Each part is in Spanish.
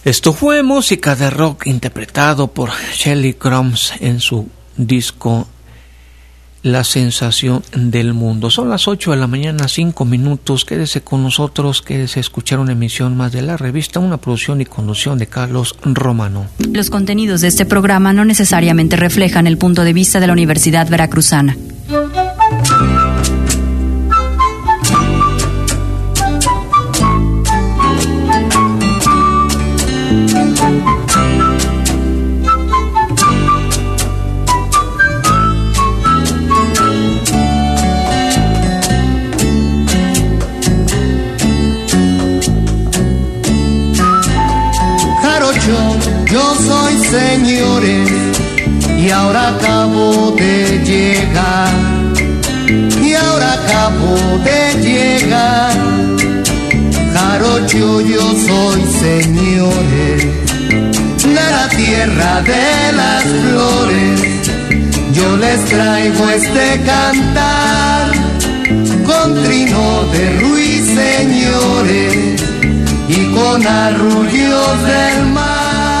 Esto fue música de rock interpretado por Shelly Crumbs en su disco La Sensación del Mundo. Son las 8 de la mañana, 5 minutos. Quédese con nosotros, quédese a escuchar una emisión más de la revista, una producción y conducción de Carlos Romano. Los contenidos de este programa no necesariamente reflejan el punto de vista de la Universidad Veracruzana. Yo soy señores y ahora acabo de llegar, Jarocho, yo soy señores, de la tierra de las flores. Yo les traigo este cantar con trino de ruiseñores y con arrullos del mar.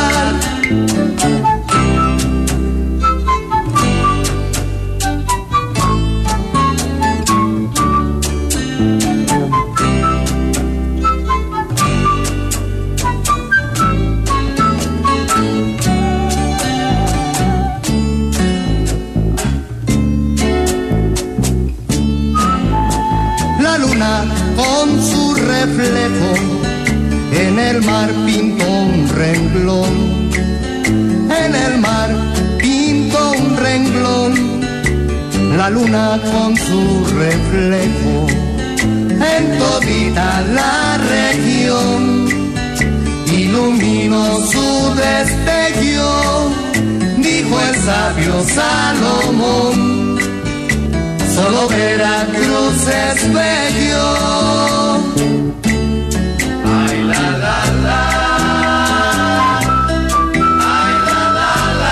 La luna con su reflejo en el mar pintó un renglón, en el mar pintó un renglón. La luna con su reflejo en todita la región iluminó su destello, dijo el sabio Salomón. Solo Veracruz es bello. Ay, la, la, la. Ay, la, la, la.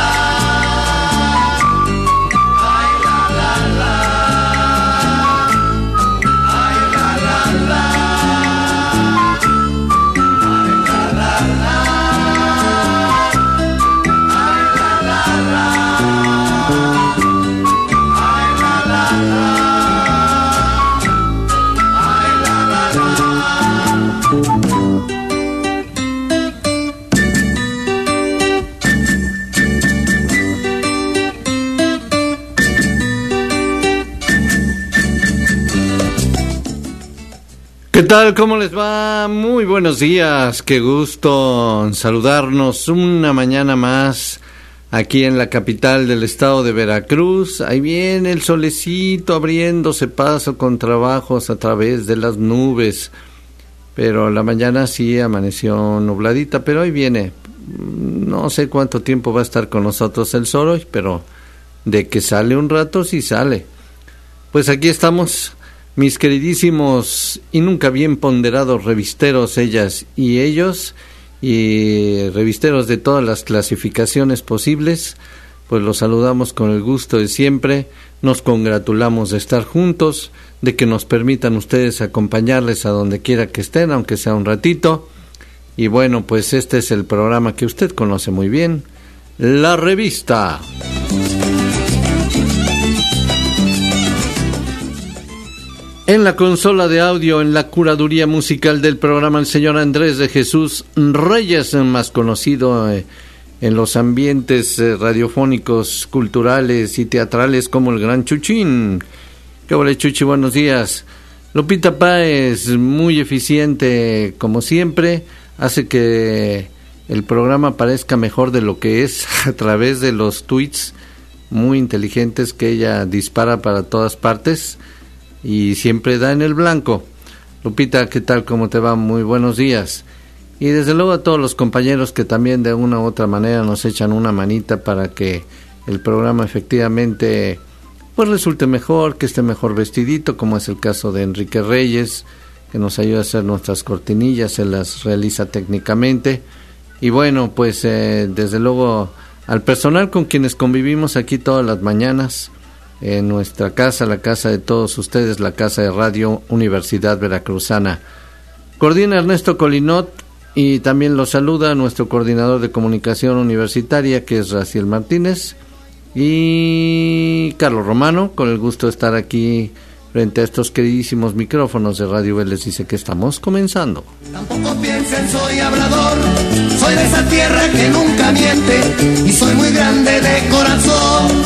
Ay, la, la, la. Ay, la, la, la. Ay, la, la, la. Ay, la, la, la. Ay, la, la, la. ¿Qué tal? ¿Cómo les va? Muy buenos días, qué gusto saludarnos una mañana más aquí en la capital del estado de Veracruz. Ahí viene el solecito abriéndose paso con trabajos a través de las nubes, pero la mañana sí amaneció nubladita, pero ahí viene. No sé cuánto tiempo va a estar con nosotros el sol hoy, pero de que sale un rato sí sale. Pues aquí estamos, mis queridísimos y nunca bien ponderados revisteros, ellas y ellos, y revisteros de todas las clasificaciones posibles, pues los saludamos con el gusto de siempre, nos congratulamos de estar juntos, de que nos permitan ustedes acompañarles a donde quiera que estén, aunque sea un ratito, y bueno, pues este es el programa que usted conoce muy bien, La Revista. En la consola de audio, en la curaduría musical del programa, el señor Andrés de Jesús Reyes, más conocido en los ambientes radiofónicos, culturales y teatrales como el Gran Chuchín. ¿Qué vale, Chuchi? Buenos días. Lupita Páez, muy eficiente como siempre, hace que el programa parezca mejor de lo que es a través de los tweets muy inteligentes que ella dispara para todas partes. Y siempre da en el blanco. Lupita, ¿qué tal? ¿Cómo te va? Muy buenos días. Y desde luego a todos los compañeros que también de una u otra manera nos echan una manita para que el programa efectivamente pues resulte mejor, que esté mejor vestidito, como es el caso de Enrique Reyes, que nos ayuda a hacer nuestras cortinillas, se las realiza técnicamente. Y bueno, pues desde luego al personal con quienes convivimos aquí todas las mañanas, en nuestra casa, la casa de todos ustedes, la casa de Radio Universidad Veracruzana. Coordina Ernesto Colinot, Y también los saluda nuestro coordinador de comunicación universitaria, que es Raciel Martínez, y Carlos Romano, con el gusto de estar aquí frente a estos queridísimos micrófonos de Radio Vélez. Dice que estamos comenzando. Tampoco piensen soy hablador, soy de esa tierra que nunca miente y soy muy grande de corazón.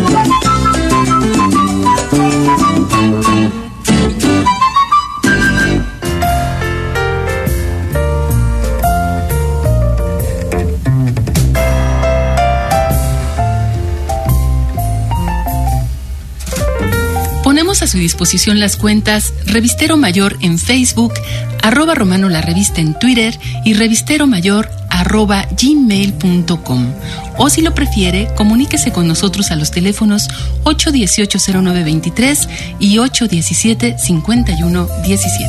Ponemos a su disposición las cuentas Revistero Mayor en Facebook, @Romano la Revista en Twitter y revisteromayor@gmail.com. O si lo prefiere, comuníquese con nosotros a los teléfonos 818-0923 y 817-5117.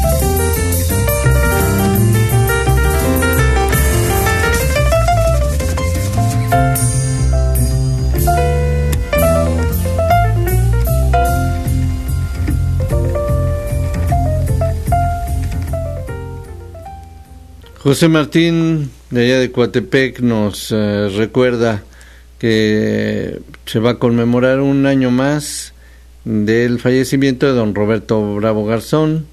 José Martín, de allá de Coatepec, nos recuerda que se va a conmemorar un año más del fallecimiento de don Roberto Bravo Garzón.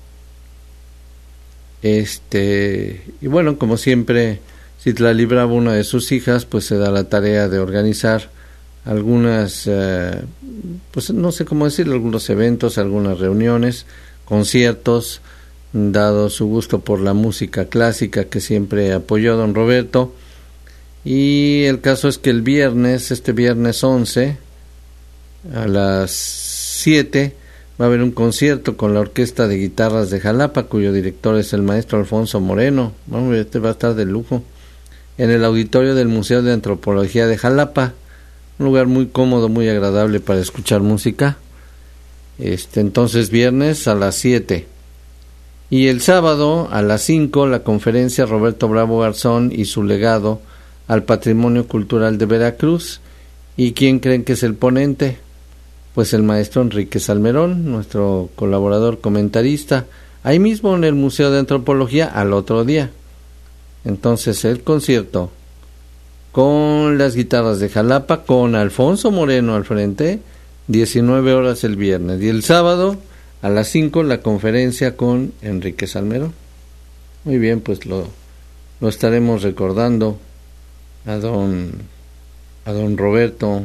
Y bueno, como siempre, Citlali Bravo, una de sus hijas, pues se da la tarea de organizar algunas, pues no sé cómo decirlo, algunos eventos, algunas reuniones, conciertos, dado su gusto por la música clásica que siempre apoyó a don Roberto. Y el caso es que el viernes 11 a las 7 va a haber un concierto con la Orquesta de Guitarras de Jalapa, cuyo director es el maestro Alfonso Moreno. Vamos, va a estar de lujo, en el auditorio del Museo de Antropología de Jalapa, un lugar muy cómodo, muy agradable para escuchar música. Entonces viernes a las 7. Y el sábado a las 5, la conferencia Roberto Bravo Garzón y su legado al patrimonio cultural de Veracruz. ¿Y quién creen que es el ponente? Pues el maestro Enrique Salmerón, nuestro colaborador comentarista, ahí mismo en el Museo de Antropología al otro día. Entonces el concierto con las guitarras de Jalapa, con Alfonso Moreno al frente, 19 horas el viernes. Y el sábado a las 5 la conferencia con Enrique Salmerón. Muy bien, pues lo estaremos recordando a don Roberto.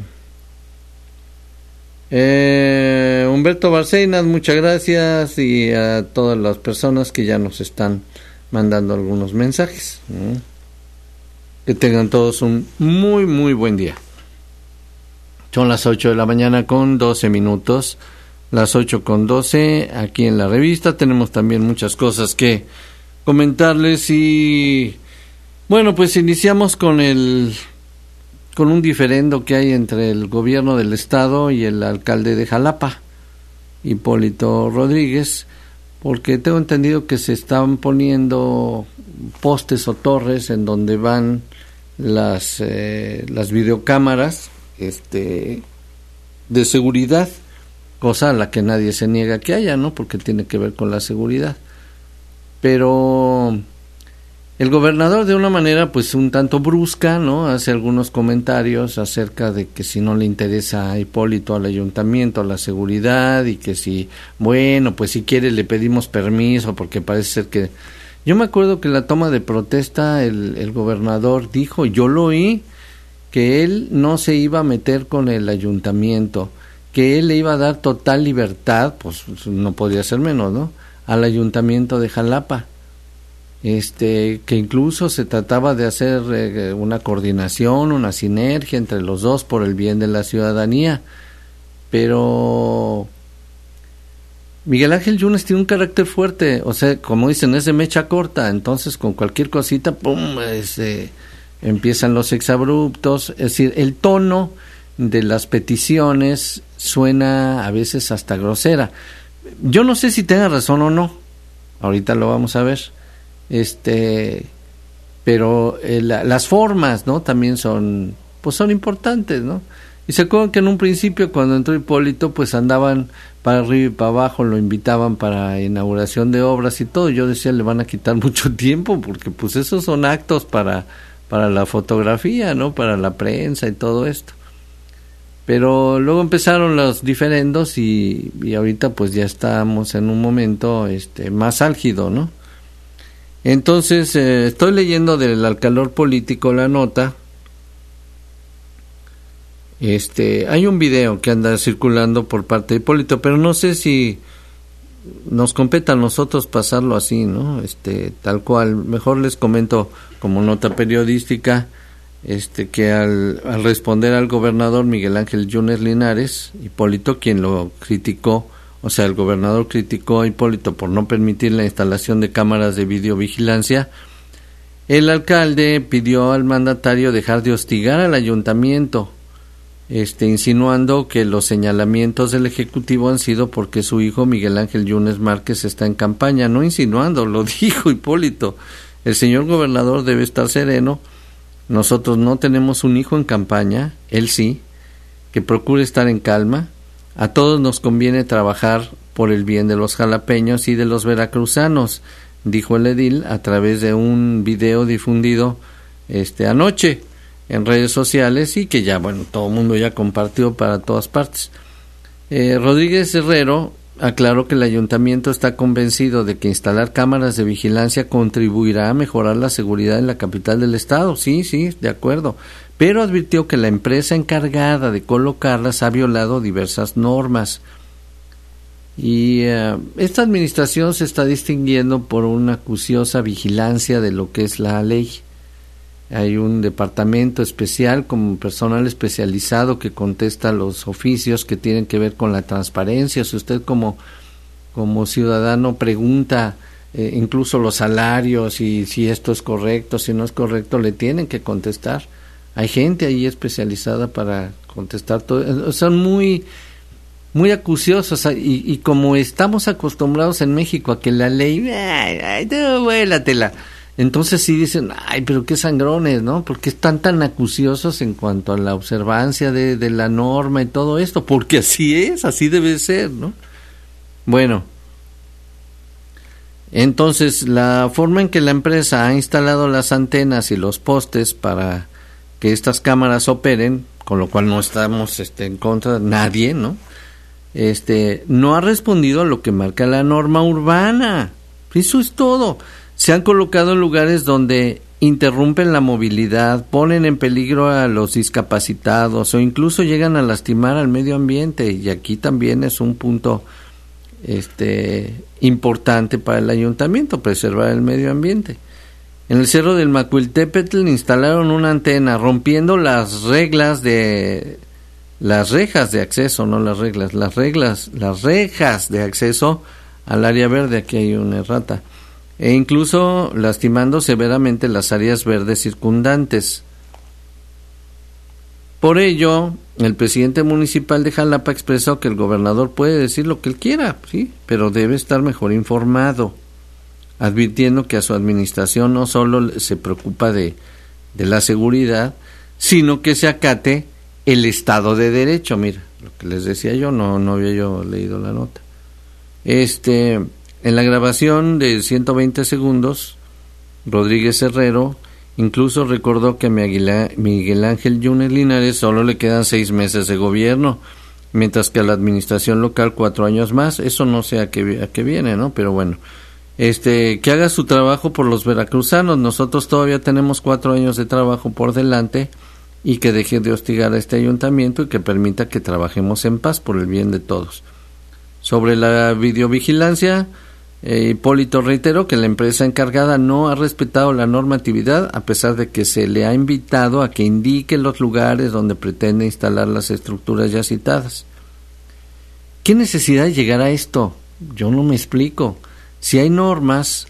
Humberto Barcenas, muchas gracias, y a todas las personas que ya nos están mandando algunos mensajes. Que tengan todos un muy muy buen día. Son las 8 de la mañana con 12 minutos. Las 8:12 aquí en la revista. Tenemos también muchas cosas que comentarles y bueno, pues iniciamos con un diferendo que hay entre el gobierno del estado y el alcalde de Jalapa, Hipólito Rodríguez, porque tengo entendido que se están poniendo postes o torres en donde van las videocámaras de seguridad, cosa a la que nadie se niega que haya, ¿no? Porque tiene que ver con la seguridad. Pero el gobernador, de una manera pues un tanto brusca, ¿no?, hace algunos comentarios acerca de que si no le interesa a Hipólito, al ayuntamiento, la seguridad, y que si, bueno, pues si quiere le pedimos permiso, porque parece ser que... Yo me acuerdo que en la toma de protesta el gobernador dijo, yo lo oí, que él no se iba a meter con el ayuntamiento, que él le iba a dar total libertad, pues no podría ser menos, ¿no?, al ayuntamiento de Jalapa, que incluso se trataba de hacer una coordinación, una sinergia entre los dos por el bien de la ciudadanía. Pero Miguel Ángel Yunes tiene un carácter fuerte, o sea, como dicen, es de mecha corta, entonces con cualquier cosita, ¡pum!, empiezan los exabruptos, es decir, el tono de las peticiones suena a veces hasta grosera. Yo no sé si tenga razón o no, ahorita lo vamos a ver, pero las formas, ¿no?, también son importantes, ¿no? Y se acuerdan que en un principio, cuando entró Hipólito, pues andaban para arriba y para abajo, lo invitaban para inauguración de obras y todo. Yo decía, le van a quitar mucho tiempo, porque pues esos son actos para la fotografía, ¿no? Para la prensa y todo esto. Pero luego empezaron los diferendos y ahorita pues ya estamos en un momento más álgido, ¿no? Entonces, estoy leyendo del Al Calor Político la nota. Hay un video que anda circulando por parte de Hipólito, pero no sé si nos compete a nosotros pasarlo así, ¿no? Tal cual. Mejor les comento como nota periodística, que al responder al gobernador Miguel Ángel Yunes Linares, Hipólito, quien lo criticó, o sea, el gobernador criticó a Hipólito por no permitir la instalación de cámaras de videovigilancia, el alcalde pidió al mandatario dejar de hostigar al ayuntamiento, insinuando que los señalamientos del Ejecutivo han sido porque su hijo Miguel Ángel Yunes Márquez está en campaña. No insinuando, lo dijo Hipólito. El señor gobernador debe estar sereno. Nosotros no tenemos un hijo en campaña, él sí, que procure estar en calma. A todos nos conviene trabajar por el bien de los jalapeños y de los veracruzanos, dijo el edil a través de un video difundido anoche en redes sociales y que ya, bueno, todo el mundo ya compartió para todas partes. Rodríguez Herrero aclaró que el ayuntamiento está convencido de que instalar cámaras de vigilancia contribuirá a mejorar la seguridad en la capital del estado. Sí, de acuerdo, pero advirtió que la empresa encargada de colocarlas ha violado diversas normas. Y esta administración se está distinguiendo por una acuciosa vigilancia de lo que es la ley. Hay un departamento especial con personal especializado que contesta los oficios que tienen que ver con la transparencia. Si usted como ciudadano pregunta incluso los salarios y si esto es correcto, si no es correcto, le tienen que contestar. Hay gente ahí especializada para contestar todo. Son muy acuciosos y como estamos acostumbrados en México a que la ley, vuélatela. Entonces sí dicen, ay, pero qué sangrones, ¿no? Porque están tan acuciosos en cuanto a la observancia de la norma y todo esto, porque así es, así debe ser, ¿no? Bueno, entonces la forma en que la empresa ha instalado las antenas y los postes para que estas cámaras operen, con lo cual no estamos en contra de nadie, ¿no? No ha respondido a lo que marca la norma urbana. Eso es todo. Se han colocado en lugares donde interrumpen la movilidad, ponen en peligro a los discapacitados o incluso llegan a lastimar al medio ambiente, y aquí también es un punto importante para el ayuntamiento, preservar el medio ambiente. En el cerro del Macuiltépetl instalaron una antena rompiendo las rejas de acceso, no las reglas, las rejas de acceso al área verde. Aquí hay una errata. E incluso lastimando severamente las áreas verdes circundantes. Por ello, el presidente municipal de Jalapa expresó que el gobernador puede decir lo que él quiera, sí, pero debe estar mejor informado, advirtiendo que a su administración no solo se preocupa de la seguridad, sino que se acate el Estado de Derecho. Mira, lo que les decía yo, no había yo leído la nota. En la grabación de 120 segundos, Rodríguez Herrero incluso recordó que a Miguel Ángel Yunes Linares solo le quedan 6 meses de gobierno, mientras que a la administración local 4 años más. Eso no sé a qué viene, ¿no? Pero bueno, que haga su trabajo por los veracruzanos. Nosotros todavía tenemos 4 años de trabajo por delante, y que deje de hostigar a este ayuntamiento y que permita que trabajemos en paz por el bien de todos. Sobre la videovigilancia, Hipólito reiteró que la empresa encargada no ha respetado la normatividad, a pesar de que se le ha invitado a que indique los lugares donde pretende instalar las estructuras ya citadas. ¿Qué necesidad de llegar a esto? Yo no me explico. Si hay normas,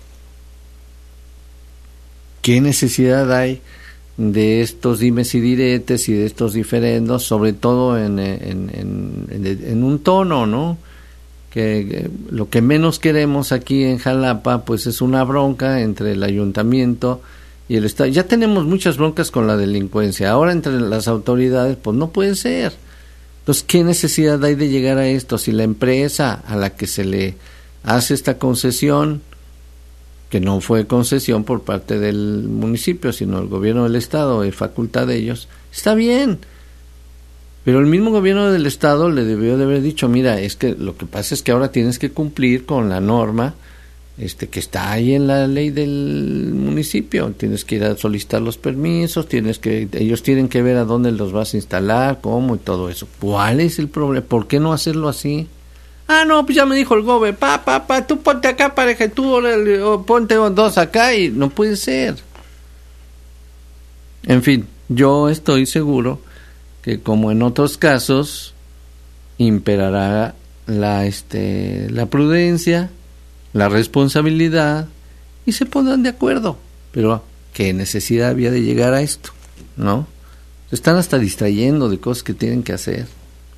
¿qué necesidad hay de estos dimes y diretes y de estos diferendos, sobre todo en un tono, ¿no? Que lo que menos queremos aquí en Jalapa pues es una bronca entre el ayuntamiento y el Estado. Ya tenemos muchas broncas con la delincuencia. Ahora entre las autoridades, pues no puede ser. Entonces, ¿qué necesidad hay de llegar a esto? Si la empresa a la que se le hace esta concesión, que no fue concesión por parte del municipio, sino el gobierno del Estado, de facultad de ellos, está bien. Pero el mismo gobierno del Estado le debió de haber dicho, mira, es que lo que pasa es que ahora tienes que cumplir con la norma que está ahí en la ley del municipio. Tienes que ir a solicitar los permisos, ellos tienen que ver a dónde los vas a instalar, cómo y todo eso. ¿Cuál es el problema? ¿Por qué no hacerlo así? Ah, no, pues ya me dijo el gobe, tú ponte acá, pareja, tú ponte dos acá, y no puede ser. En fin, yo estoy seguro que como en otros casos imperará la prudencia, la responsabilidad, y se pondrán de acuerdo. Pero ¿qué necesidad había de llegar a esto? ¿No? Se están hasta distrayendo de cosas que tienen que hacer.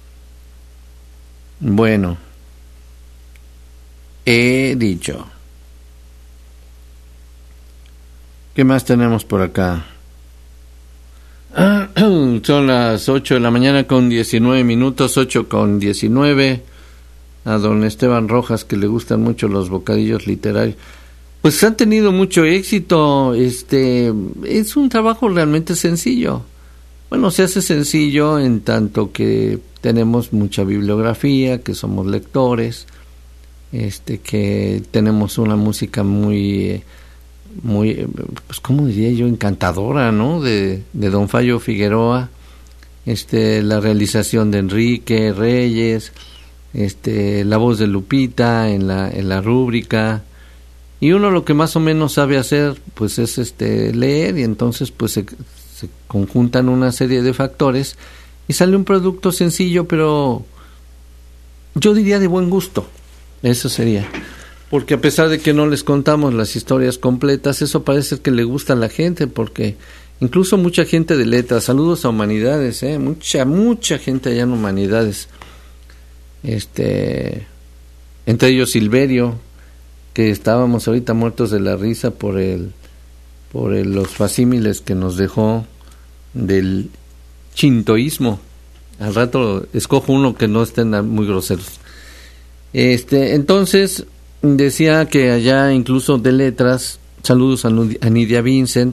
Bueno, he dicho. ¿Qué más tenemos por acá? Son las 8 de la mañana con 19 minutos, 8:19. A don Esteban Rojas, que le gustan mucho los bocadillos literarios, pues han tenido mucho éxito. Es un trabajo realmente sencillo. Bueno, se hace sencillo en tanto que tenemos mucha bibliografía, que somos lectores, que tenemos una música muy, pues cómo diría yo, encantadora, ¿no? De don Fallo Figueroa, la realización de Enrique Reyes, la voz de Lupita en la rúbrica, y uno lo que más o menos sabe hacer pues es leer, y entonces pues se conjuntan una serie de factores y sale un producto sencillo, pero yo diría de buen gusto. Eso sería, porque a pesar de que no les contamos las historias completas, eso parece que le gusta a la gente, porque incluso mucha gente de letras, saludos a Humanidades, mucha gente allá en Humanidades, entre ellos Silverio, que estábamos ahorita muertos de la risa por los facímiles que nos dejó del shintoísmo. Al rato escojo uno que no estén muy groseros. Entonces decía que allá incluso de letras, saludos a Nidia Vincent,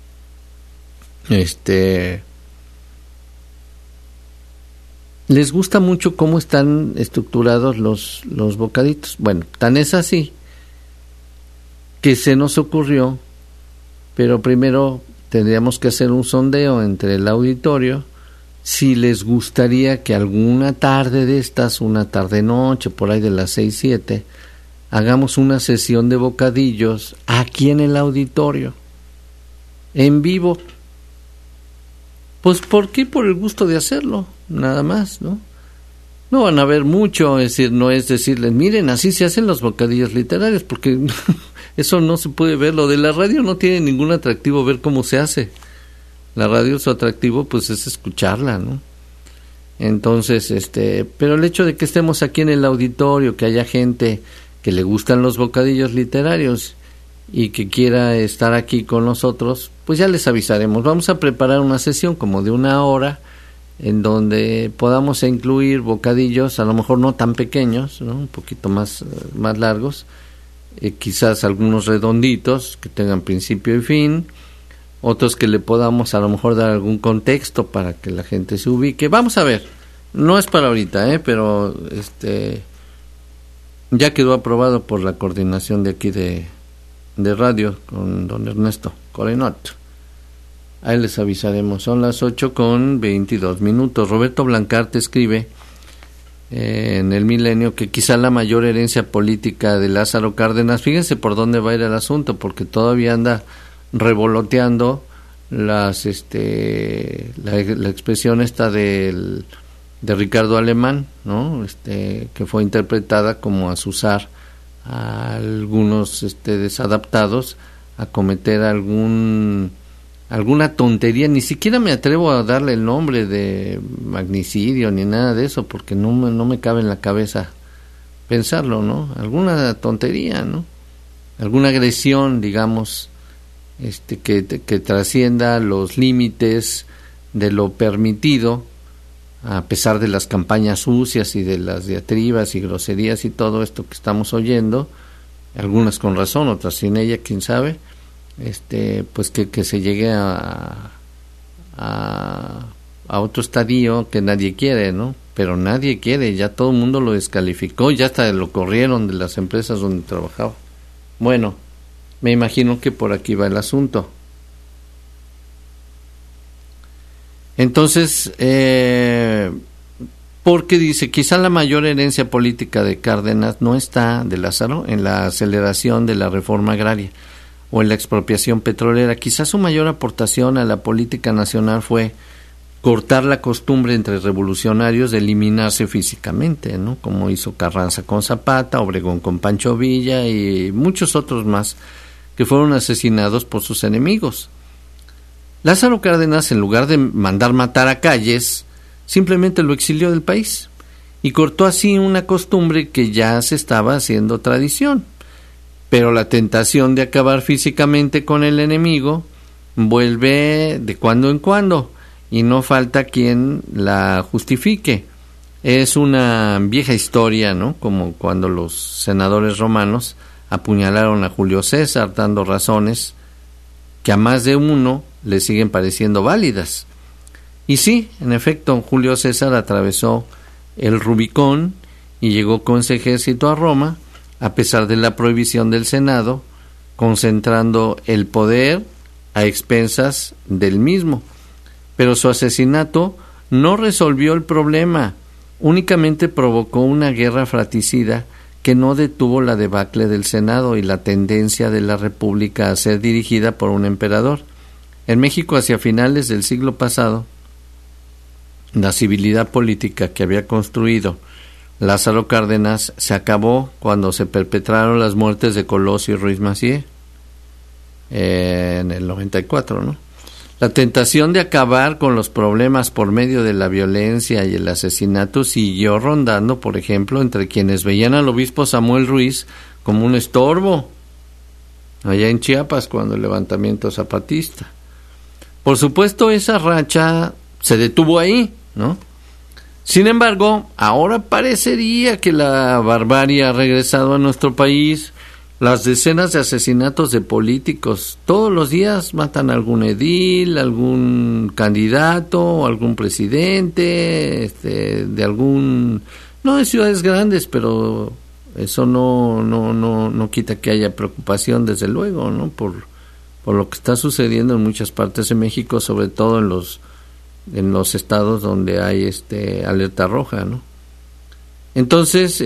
les gusta mucho cómo están estructurados los bocaditos. Bueno, tan es así que se nos ocurrió, pero primero tendríamos que hacer un sondeo entre el auditorio, si les gustaría que alguna tarde de estas, una tarde-noche, por ahí de las 6-7, hagamos una sesión de bocadillos aquí en el auditorio, en vivo. Pues, ¿por qué? Por el gusto de hacerlo, nada más, ¿no? No van a ver mucho, es decir, no es decirles, miren, así se hacen los bocadillos literarios, porque eso no se puede ver. Lo de la radio no tiene ningún atractivo ver cómo se hace. La radio, su atractivo, pues, es escucharla, ¿no? Entonces, pero el hecho de que estemos aquí en el auditorio, que haya gente que le gustan los bocadillos literarios y que quiera estar aquí con nosotros, pues ya les avisaremos. Vamos a preparar una sesión como de 1 hora, en donde podamos incluir bocadillos, a lo mejor no tan pequeños, ¿no? Un poquito más largos, quizás algunos redonditos que tengan principio y fin, otros que le podamos a lo mejor dar algún contexto para que la gente se ubique. Vamos a ver, no es para ahorita, pero ya quedó aprobado por la coordinación de aquí de radio con don Ernesto Corenot. Ahí les avisaremos. Son las 8:22. Roberto Blancarte escribe en El Milenio que quizá la mayor herencia política de Lázaro Cárdenas, fíjense por dónde va a ir el asunto, porque todavía anda revoloteando la expresión esta de Ricardo Alemán, ¿no? Que fue interpretada como azuzar a algunos desadaptados a cometer alguna tontería. Ni siquiera me atrevo a darle el nombre de magnicidio ni nada de eso, porque no me cabe en la cabeza pensarlo, ¿no? Alguna tontería, ¿no? Alguna agresión, digamos, que trascienda los límites de lo permitido, a pesar de las campañas sucias y de las diatribas y groserías y todo esto que estamos oyendo, algunas con razón, otras sin ella, quién sabe, pues que se llegue a otro estadio que nadie quiere, ¿no? Pero nadie quiere, ya todo el mundo lo descalificó, ya hasta lo corrieron de las empresas donde trabajaba. Bueno, me imagino que por aquí va el asunto. Entonces, porque dice, quizá la mayor herencia política de Cárdenas no está, de Lázaro, en la aceleración de la reforma agraria o en la expropiación petrolera. Quizá su mayor aportación a la política nacional fue cortar la costumbre entre revolucionarios de eliminarse físicamente, ¿no? Como hizo Carranza con Zapata, Obregón con Pancho Villa y muchos otros más que fueron asesinados por sus enemigos. Lázaro Cárdenas, en lugar de mandar matar a Calles, simplemente lo exilió del país y cortó así una costumbre que ya se estaba haciendo tradición. Pero la tentación de acabar físicamente con el enemigo vuelve de cuando en cuando y no falta quien la justifique. Es una vieja historia, ¿no? Como cuando los senadores romanos apuñalaron a Julio César, dando razones que a más de uno le siguen pareciendo válidas. Y sí, en efecto, Julio César atravesó el Rubicón y llegó con su ejército a Roma, a pesar de la prohibición del Senado, concentrando el poder a expensas del mismo. Pero su asesinato no resolvió el problema, únicamente provocó una guerra fratricida que no detuvo la debacle del Senado y la tendencia de la República a ser dirigida por un emperador. En México, hacia finales del siglo pasado, la civilidad política que había construido Lázaro Cárdenas se acabó cuando se perpetraron las muertes de Colosio y Ruiz Massieu en el 94, ¿no? La tentación de acabar con los problemas por medio de la violencia y el asesinato siguió rondando, por ejemplo, entre quienes veían al obispo Samuel Ruiz como un estorbo, allá en Chiapas, cuando el levantamiento zapatista. Por supuesto, esa racha se detuvo ahí, ¿no? Sin embargo, ahora parecería que la barbarie ha regresado a nuestro país. Las decenas de asesinatos de políticos, todos los días matan a algún edil, algún candidato, algún presidente, de algún, no de ciudades grandes, pero eso no quita que haya preocupación, desde luego, ¿no? Por lo que está sucediendo en muchas partes de México, sobre todo en los estados donde hay alerta roja, ¿no? Entonces,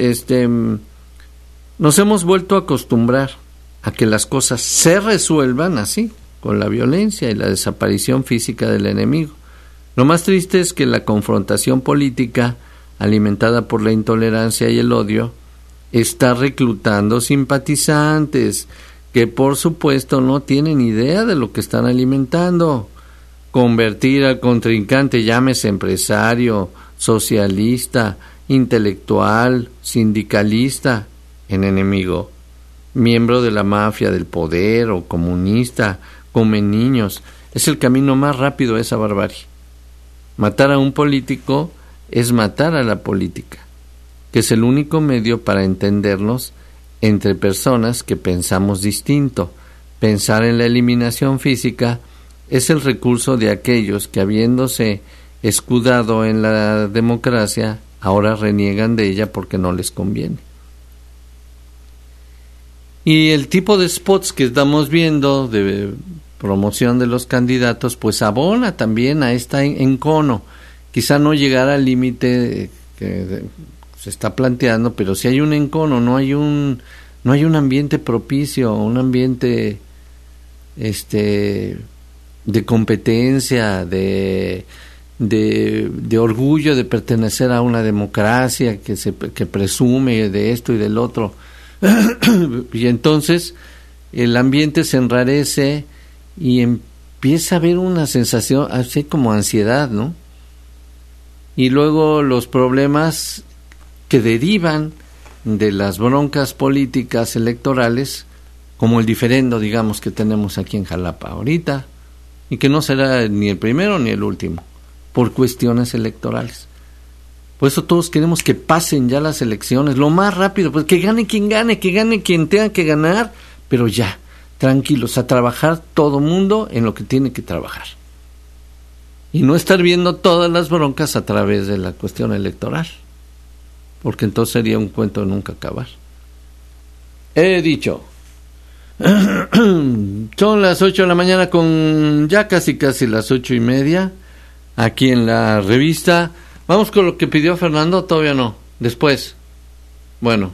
nos hemos vuelto a acostumbrar a que las cosas se resuelvan así, con la violencia y la desaparición física del enemigo. Lo más triste es que la confrontación política, alimentada por la intolerancia y el odio, está reclutando simpatizantes que, por supuesto, no tienen idea de lo que están alimentando. Convertir al contrincante, llámese empresario, socialista, intelectual, sindicalista, en enemigo, miembro de la mafia del poder o comunista, come niños, es el camino más rápido a esa barbarie. Matar a un político es matar a la política, que es el único medio para entendernos entre personas que pensamos distinto. Pensar en la eliminación física es el recurso de aquellos que, habiéndose escudado en la democracia, ahora reniegan de ella porque no les conviene. Y el tipo de spots que estamos viendo de promoción de los candidatos, pues abona también a esta encono. Quizá no llegar al límite que se está planteando, pero si hay un encono, no hay un ambiente propicio, un ambiente de competencia, de orgullo de pertenecer a una democracia que presume de esto y del otro. Y entonces el ambiente se enrarece y empieza a haber una sensación así como ansiedad, ¿no? Y luego los problemas que derivan de las broncas políticas electorales como el diferendo, digamos, que tenemos aquí en Jalapa ahorita, y que no será ni el primero ni el último, por cuestiones electorales. Por eso todos queremos que pasen ya las elecciones, lo más rápido, pues que gane quien tenga que ganar, pero ya, tranquilos, a trabajar todo mundo en lo que tiene que trabajar. Y no estar viendo todas las broncas a través de la cuestión electoral, porque entonces sería un cuento de nunca acabar. He dicho. Son las 8 de la mañana con ya casi las 8:30 aquí en la revista. Vamos con lo que pidió Fernando, todavía no, después. Bueno.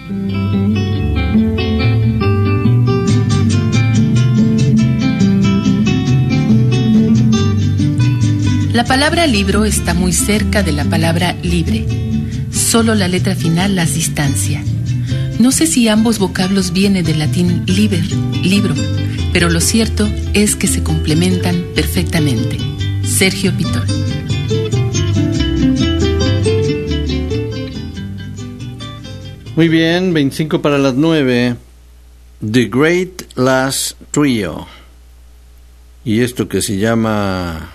La palabra libro está muy cerca de la palabra libre. Solo la letra final las distancia. No sé si ambos vocablos vienen del latín liber, libro, pero lo cierto es que se complementan perfectamente. Sergio Pitol. Muy bien, 25 para las 9. The Great Last Trio. Y esto que se llama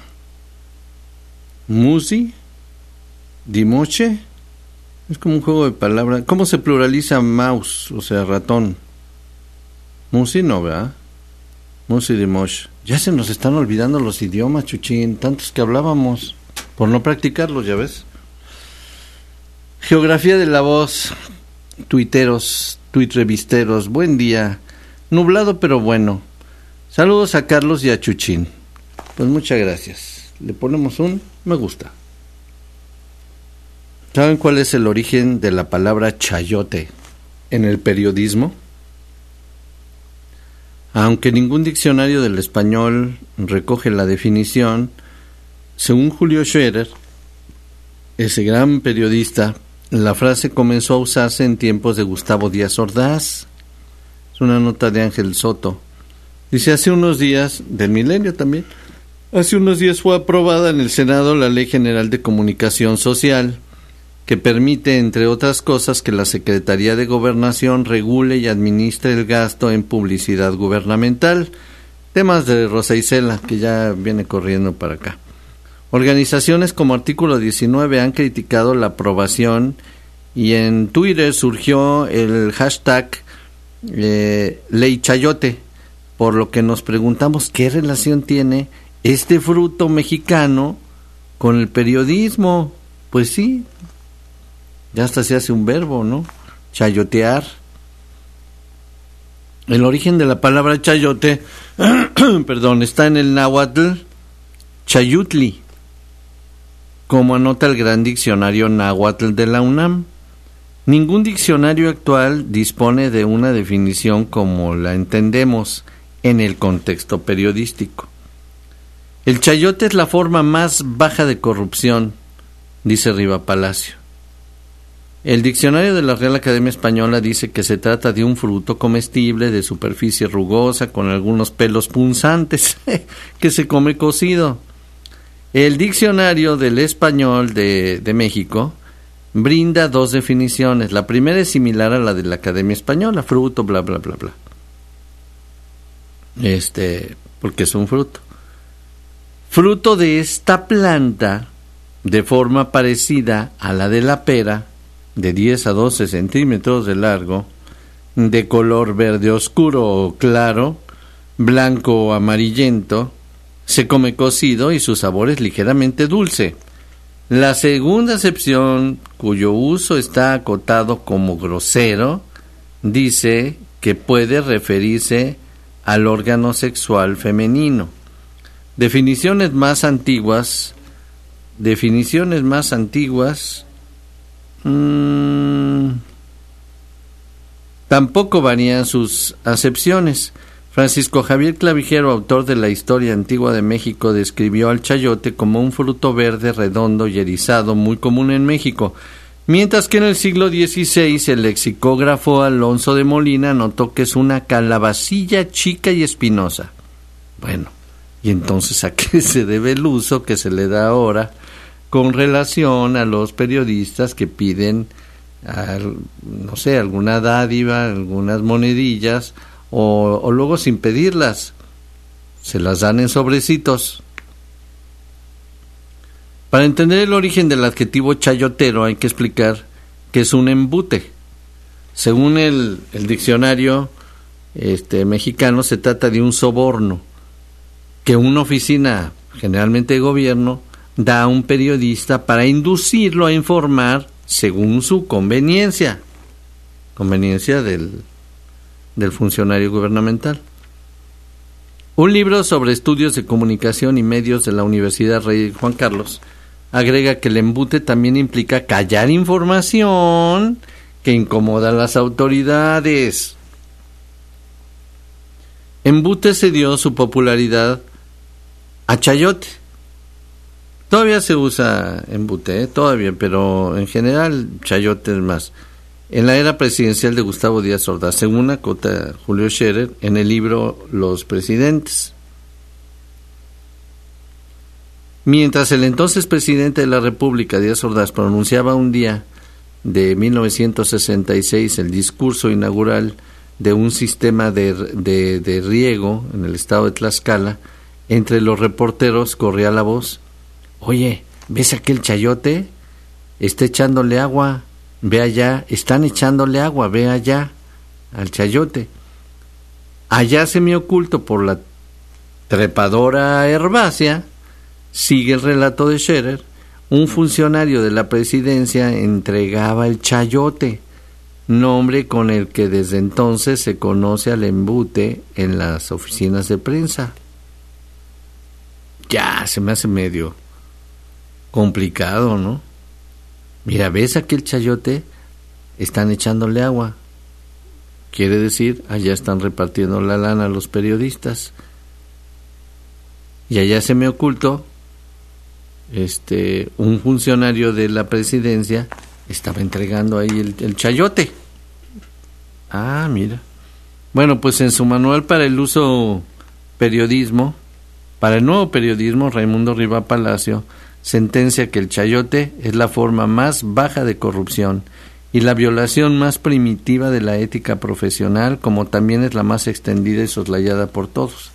Musi, Dimoche, es como un juego de palabras. ¿Cómo se pluraliza mouse, o sea, ratón? Musi no, ¿verdad? Musi, Dimoche. Ya se nos están olvidando los idiomas, Chuchín, tantos que hablábamos, por no practicarlos, ya ves. Geografía de la voz, tuiteros, tuitrevisteros, buen día, nublado pero bueno. Saludos a Carlos y a Chuchín. Pues muchas gracias. Le ponemos un me gusta. ¿Saben cuál es el origen de la palabra chayote en el periodismo? Aunque ningún diccionario del español recoge la definición, según Julio Scherer, ese gran periodista, la frase comenzó a usarse en tiempos de Gustavo Díaz Ordaz. Es una nota de Ángel Soto. Dice, hace unos días, del milenio también, hace unos días fue aprobada en el Senado la Ley General de Comunicación Social, que permite, entre otras cosas, que la Secretaría de Gobernación regule y administre el gasto en publicidad gubernamental. Temas de Rosa Isela, que ya viene corriendo para acá. Organizaciones como Artículo 19 han criticado la aprobación y en Twitter surgió el hashtag Ley Chayote, por lo que nos preguntamos qué relación tiene este fruto mexicano con el periodismo. Pues sí, ya hasta se hace un verbo, ¿no? Chayotear. El origen de la palabra chayote, perdón, está en el náhuatl chayutli, como anota el gran diccionario náhuatl de la UNAM. Ningún diccionario actual dispone de una definición como la entendemos en el contexto periodístico. El chayote es la forma más baja de corrupción, dice Riva Palacio. El diccionario de la Real Academia Española dice que se trata de un fruto comestible de superficie rugosa con algunos pelos punzantes que se come cocido. El diccionario del español de México brinda dos definiciones. La primera es similar a la de la Academia Española, fruto, bla, bla, bla, bla. Porque es un fruto. Fruto de esta planta, de forma parecida a la de la pera, de 10 a 12 centímetros de largo, de color verde oscuro o claro, blanco o amarillento, se come cocido y su sabor es ligeramente dulce. La segunda acepción, cuyo uso está acotado como grosero, dice que puede referirse al órgano sexual femenino. Definiciones más antiguas, tampoco varían sus acepciones. Francisco Javier Clavijero, autor de la Historia Antigua de México, describió al chayote como un fruto verde, redondo y erizado muy común en México, mientras que en el siglo XVI el lexicógrafo Alonso de Molina notó que es una calabacilla chica y espinosa. Bueno, ¿y entonces a qué se debe el uso que se le da ahora con relación a los periodistas que piden, no sé, alguna dádiva, algunas monedillas, o luego sin pedirlas, se las dan en sobrecitos? Para entender el origen del adjetivo chayotero hay que explicar que es un embute. Según el diccionario mexicano, se trata de un soborno que una oficina, generalmente de gobierno, da a un periodista para inducirlo a informar según su conveniencia del funcionario gubernamental. Un libro sobre estudios de comunicación y medios de la Universidad Rey Juan Carlos agrega que el embute también implica callar información que incomoda a las autoridades. Embute se dio su popularidad a chayote. Todavía se usa embute, todavía, pero en general chayote es más. En la era presidencial de Gustavo Díaz Ordaz, según acota Julio Scherer en el libro Los Presidentes. Mientras el entonces presidente de la República, Díaz Ordaz, pronunciaba un día de 1966 el discurso inaugural de un sistema de riego en el estado de Tlaxcala, entre los reporteros corría la voz: oye, ¿ves aquel chayote? Está echándole agua, ve allá, están echándole agua, ve allá, al chayote. Allá semioculto por la trepadora herbácea, sigue el relato de Scherer, un funcionario de la presidencia entregaba el chayote, nombre con el que desde entonces se conoce al embute en las oficinas de prensa. Ya, se me hace medio complicado, ¿no? Mira, ¿ves aquel chayote? Están echándole agua. Quiere decir, allá están repartiendo la lana a los periodistas. Y allá se me ocultó, un funcionario de la presidencia estaba entregando ahí el chayote. Ah, mira. Bueno, pues en su manual para el nuevo periodismo, Raimundo Rivá Palacio sentencia que el chayote es la forma más baja de corrupción y la violación más primitiva de la ética profesional, como también es la más extendida y soslayada por todos.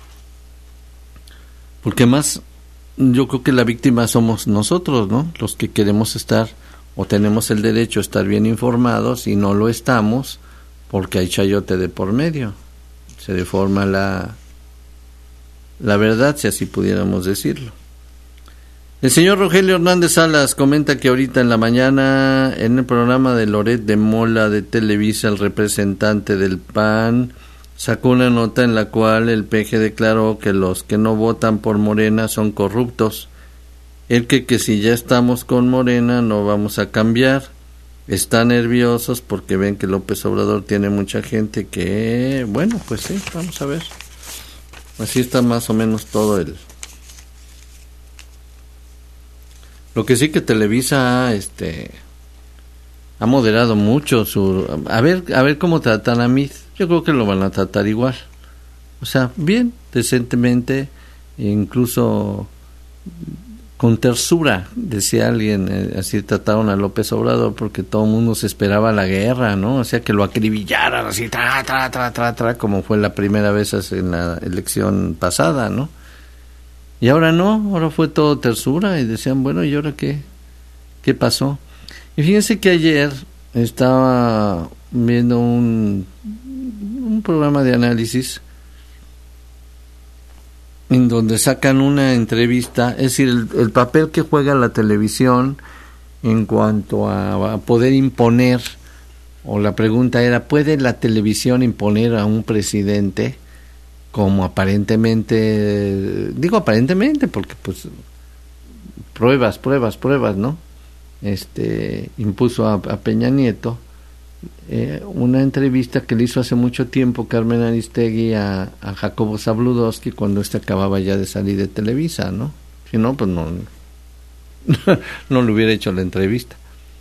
Porque más, yo creo que la víctima somos nosotros, ¿no? Los que queremos estar o tenemos el derecho a estar bien informados y no lo estamos porque hay chayote de por medio. Se deforma la verdad, si así pudiéramos decirlo. El señor Rogelio Hernández Salas comenta que ahorita en la mañana, en el programa de Loret de Mola de Televisa, el representante del PAN sacó una nota en la cual el PG declaró que los que no votan por Morena son corruptos. El que si ya estamos con Morena no vamos a cambiar. Están nerviosos porque ven que López Obrador tiene mucha gente que... Bueno, pues sí, vamos a ver. Así está más o menos todo el... Lo que sí que Televisa ha moderado mucho su... A ver cómo tratan a Mid. Yo creo que lo van a tratar igual. O sea, bien, decentemente, incluso con tersura, decía alguien, así trataron a López Obrador, porque todo el mundo se esperaba la guerra, ¿no? O sea, que lo acribillaran así, como fue la primera vez en la elección pasada, ¿no? Y ahora no, ahora fue todo tersura, y decían, bueno, ¿y ahora qué pasó? Y fíjense que ayer estaba viendo un programa de análisis en donde sacan una entrevista, es decir, el papel que juega la televisión en cuanto a poder imponer, o la pregunta era, ¿puede la televisión imponer a un presidente? Como aparentemente, digo aparentemente porque pues pruebas, ¿no? Impuso a Peña Nieto una entrevista que le hizo hace mucho tiempo Carmen Aristegui a Jacobo Zabludovsky cuando acababa ya de salir de Televisa, ¿no? Si no, pues no le hubiera hecho la entrevista.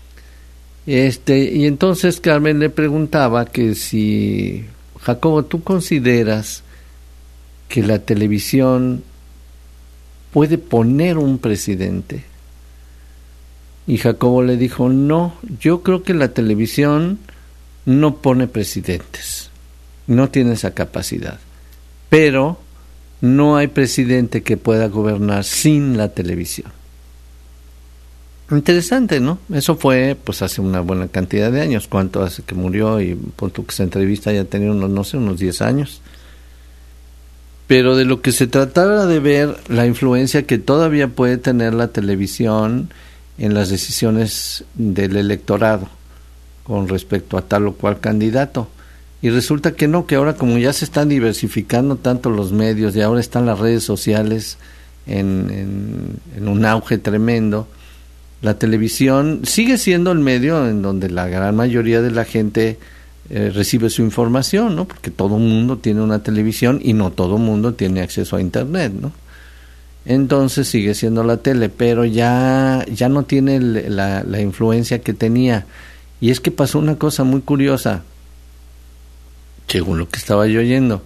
Y entonces Carmen le preguntaba que si, Jacobo, ¿tú consideras que la televisión puede poner un presidente? Y Jacobo le dijo, no, yo creo que la televisión no pone presidentes, no tiene esa capacidad, pero no hay presidente que pueda gobernar sin la televisión. Interesante, ¿no? Eso fue pues hace una buena cantidad de años. ¿Cuánto hace que murió? Y por tu que esa entrevista ya tenía unos 10 años. Pero de lo que se trataba de ver la influencia que todavía puede tener la televisión en las decisiones del electorado con respecto a tal o cual candidato. Y resulta que no, que ahora como ya se están diversificando tanto los medios y ahora están las redes sociales en un auge tremendo, la televisión sigue siendo el medio en donde la gran mayoría de la gente recibe su información, ¿no? Porque todo el mundo tiene una televisión y no todo el mundo tiene acceso a internet, ¿no? Entonces sigue siendo la tele, pero ya no tiene la influencia que tenía. Y es que pasó una cosa muy curiosa, según lo que estaba yo oyendo,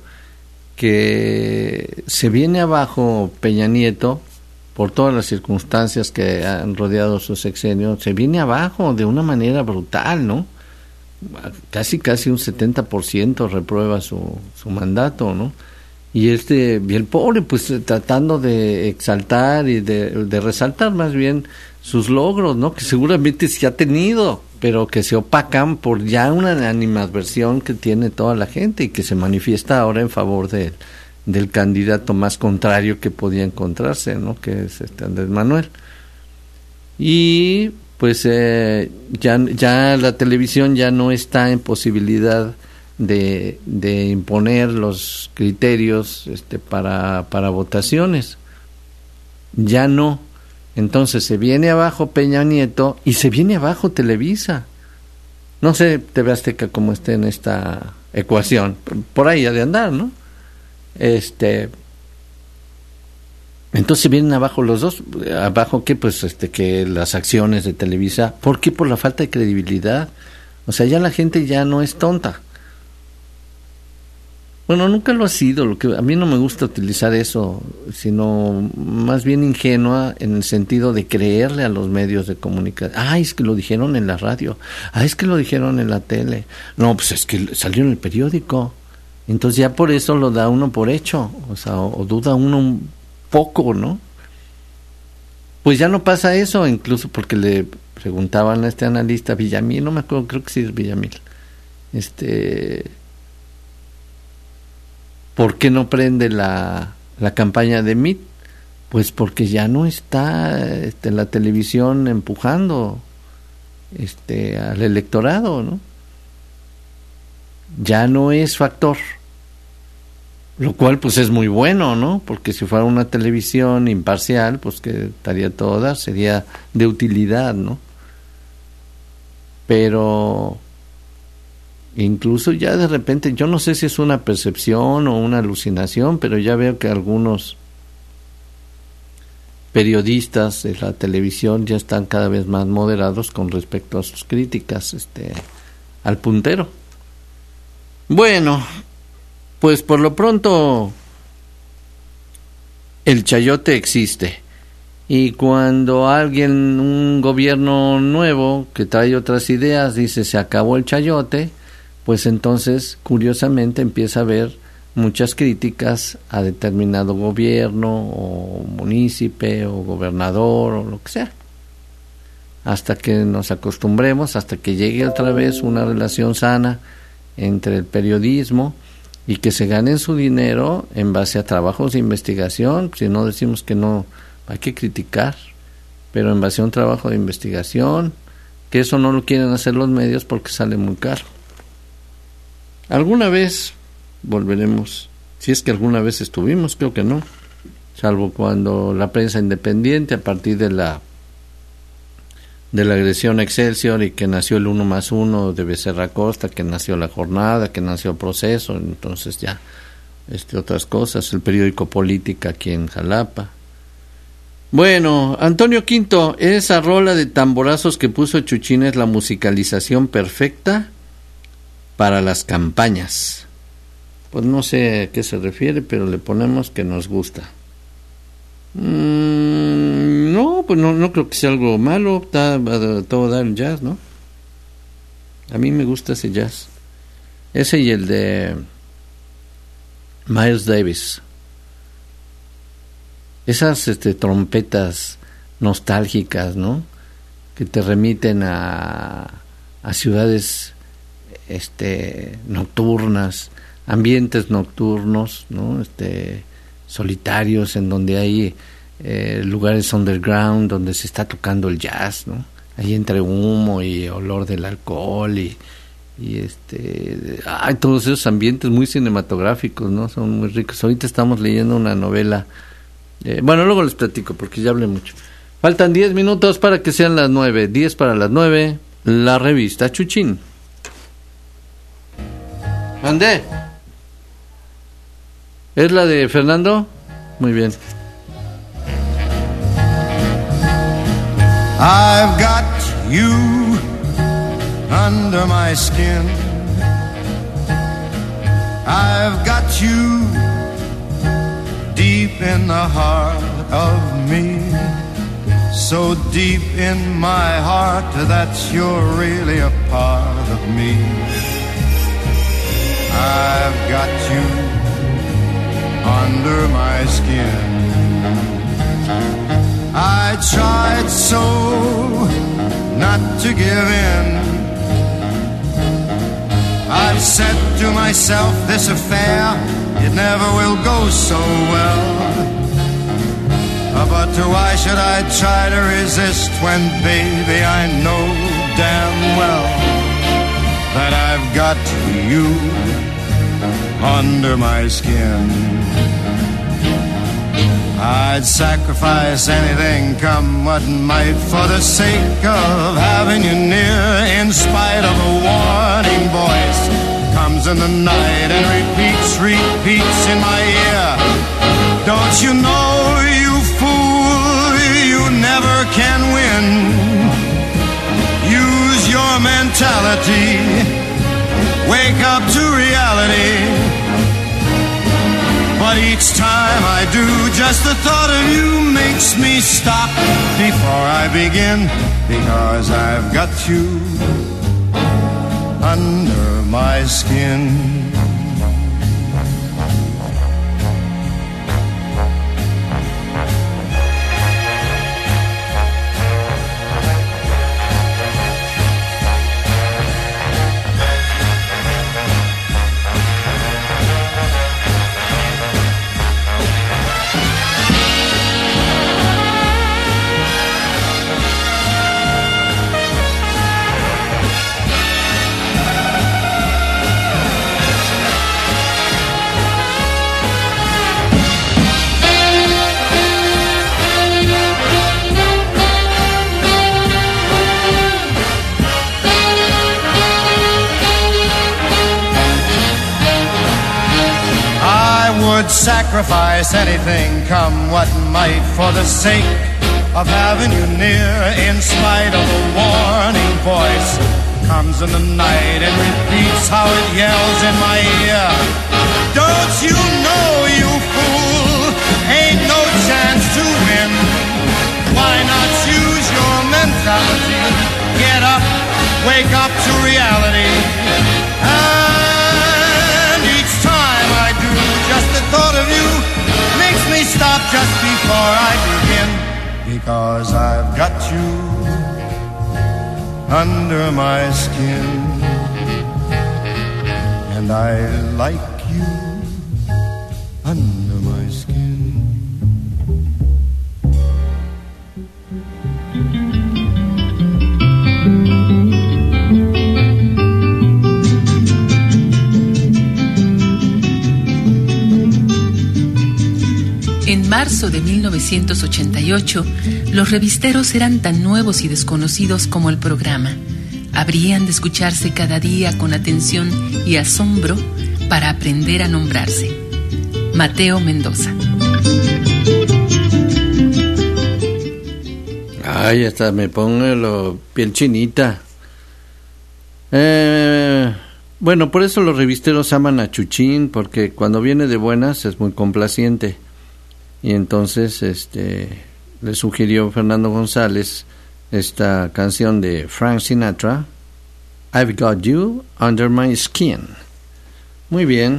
que se viene abajo Peña Nieto por todas las circunstancias que han rodeado su sexenio, se viene abajo de una manera brutal, ¿no? Casi un 70% reprueba su mandato, ¿no? Y el pobre, pues tratando de exaltar y de resaltar más bien sus logros, ¿no? Que seguramente sí ha tenido, pero que se opacan por ya una animadversión que tiene toda la gente y que se manifiesta ahora en favor del candidato más contrario que podía encontrarse, ¿no? Que es Andrés Manuel. Y pues ya la televisión ya no está en posibilidad de imponer los criterios para votaciones. Ya no. Entonces se viene abajo Peña Nieto y se viene abajo Televisa. No sé, TV Azteca cómo esté en esta ecuación. Por ahí ha de andar, ¿no? Entonces vienen abajo los dos. ¿Abajo qué? Pues que las acciones de Televisa. ¿Por qué? Por la falta de credibilidad. O sea, ya la gente ya no es tonta. Bueno, nunca lo ha sido. Lo que a mí no me gusta utilizar eso, sino más bien ingenua en el sentido de creerle a los medios de comunicación. Es que lo dijeron en la radio. Es que lo dijeron en la tele. No, pues es que salió en el periódico. Entonces ya por eso lo da uno por hecho. O sea, o duda uno un poco, ¿no? Pues ya no pasa eso, incluso porque le preguntaban a este analista Villamil, no me acuerdo, creo que sí es Villamil, ¿por qué no prende la campaña de MIT? Pues porque ya no está la televisión empujando al electorado, ¿no? Ya no es factor. Lo cual pues es muy bueno, ¿no? Porque si fuera una televisión imparcial, pues que estaría toda, sería de utilidad, ¿no? Pero incluso ya de repente, yo no sé si es una percepción o una alucinación, pero ya veo que algunos periodistas de la televisión ya están cada vez más moderados con respecto a sus críticas al puntero. Bueno, pues por lo pronto el chayote existe, y cuando un gobierno nuevo que trae otras ideas dice se acabó el chayote, pues entonces curiosamente empieza a haber muchas críticas a determinado gobierno o munícipe o gobernador o lo que sea, hasta que nos acostumbremos, hasta que llegue otra vez una relación sana entre el periodismo y que se ganen su dinero en base a trabajos de investigación. Si no decimos que no, hay que criticar, pero en base a un trabajo de investigación, que eso no lo quieren hacer los medios porque sale muy caro. Alguna vez volveremos, si es que alguna vez estuvimos, creo que no, salvo cuando la prensa independiente, a partir de la agresión a Excelsior, y que nació el 1+1 de Becerra Costa, que nació La Jornada, que nació Proceso, entonces ya otras cosas, el periódico Política aquí en Jalapa. Bueno, Antonio Quinto, esa rola de tamborazos que puso Chuchín es la musicalización perfecta para las campañas. Pues no sé a qué se refiere, pero le ponemos que nos gusta. No, pues no creo que sea algo malo, todo da el jazz, ¿no? A mí me gusta ese jazz. Ese y el de Miles Davis. Esas trompetas nostálgicas, ¿no? Que te remiten a ciudades nocturnas, ambientes nocturnos, ¿no? Solitarios, en donde hay lugares underground donde se está tocando el jazz, ¿no? Ahí entre humo y olor del alcohol y todos esos ambientes muy cinematográficos, ¿no? Son muy ricos. Ahorita estamos leyendo una novela, bueno, luego les platico porque ya hablé mucho, Faltan 10 minutos para que sean las 9. 10 para las 9, la revista Chuchín. ¿Ande? ¿Es la de Fernando? Muy bien. I've got you under my skin. I've got you deep in the heart of me. So deep in my heart that you're really a part of me. I've got you under my skin. I tried so not to give in. I've said to myself, this affair, it never will go so well. But why should I try to resist when, baby, I know damn well that I've got you under my skin. I'd sacrifice anything, come what might, for the sake of having you near, in spite of a warning voice comes in the night and repeats in my ear. Don't you know, you fool, you never can win. Use your mentality, wake up to reality. But each time I do, just the thought of you makes me stop before I begin, because I've got you under my skin. Sacrifice anything, come what might, for the sake of having you near, in spite of a warning voice comes in the night and repeats how it yells in my ear. Don't you know, you fool, ain't no chance to win. Why not use your mentality, get up, wake up to reality. And each time I do, just the thought of you makes me stop just before I begin, because I've got you under my skin, and I like you under my skin. En marzo de 1988, los revisteros eran tan nuevos y desconocidos como el programa. Habrían de escucharse cada día con atención y asombro para aprender a nombrarse. Mateo Mendoza. Ay, hasta me pongo piel chinita. Bueno, por eso los revisteros aman a Chuchín, porque cuando viene de buenas es muy complaciente. Y entonces le sugirió Fernando González esta canción de Frank Sinatra, I've Got You Under My Skin. Muy bien.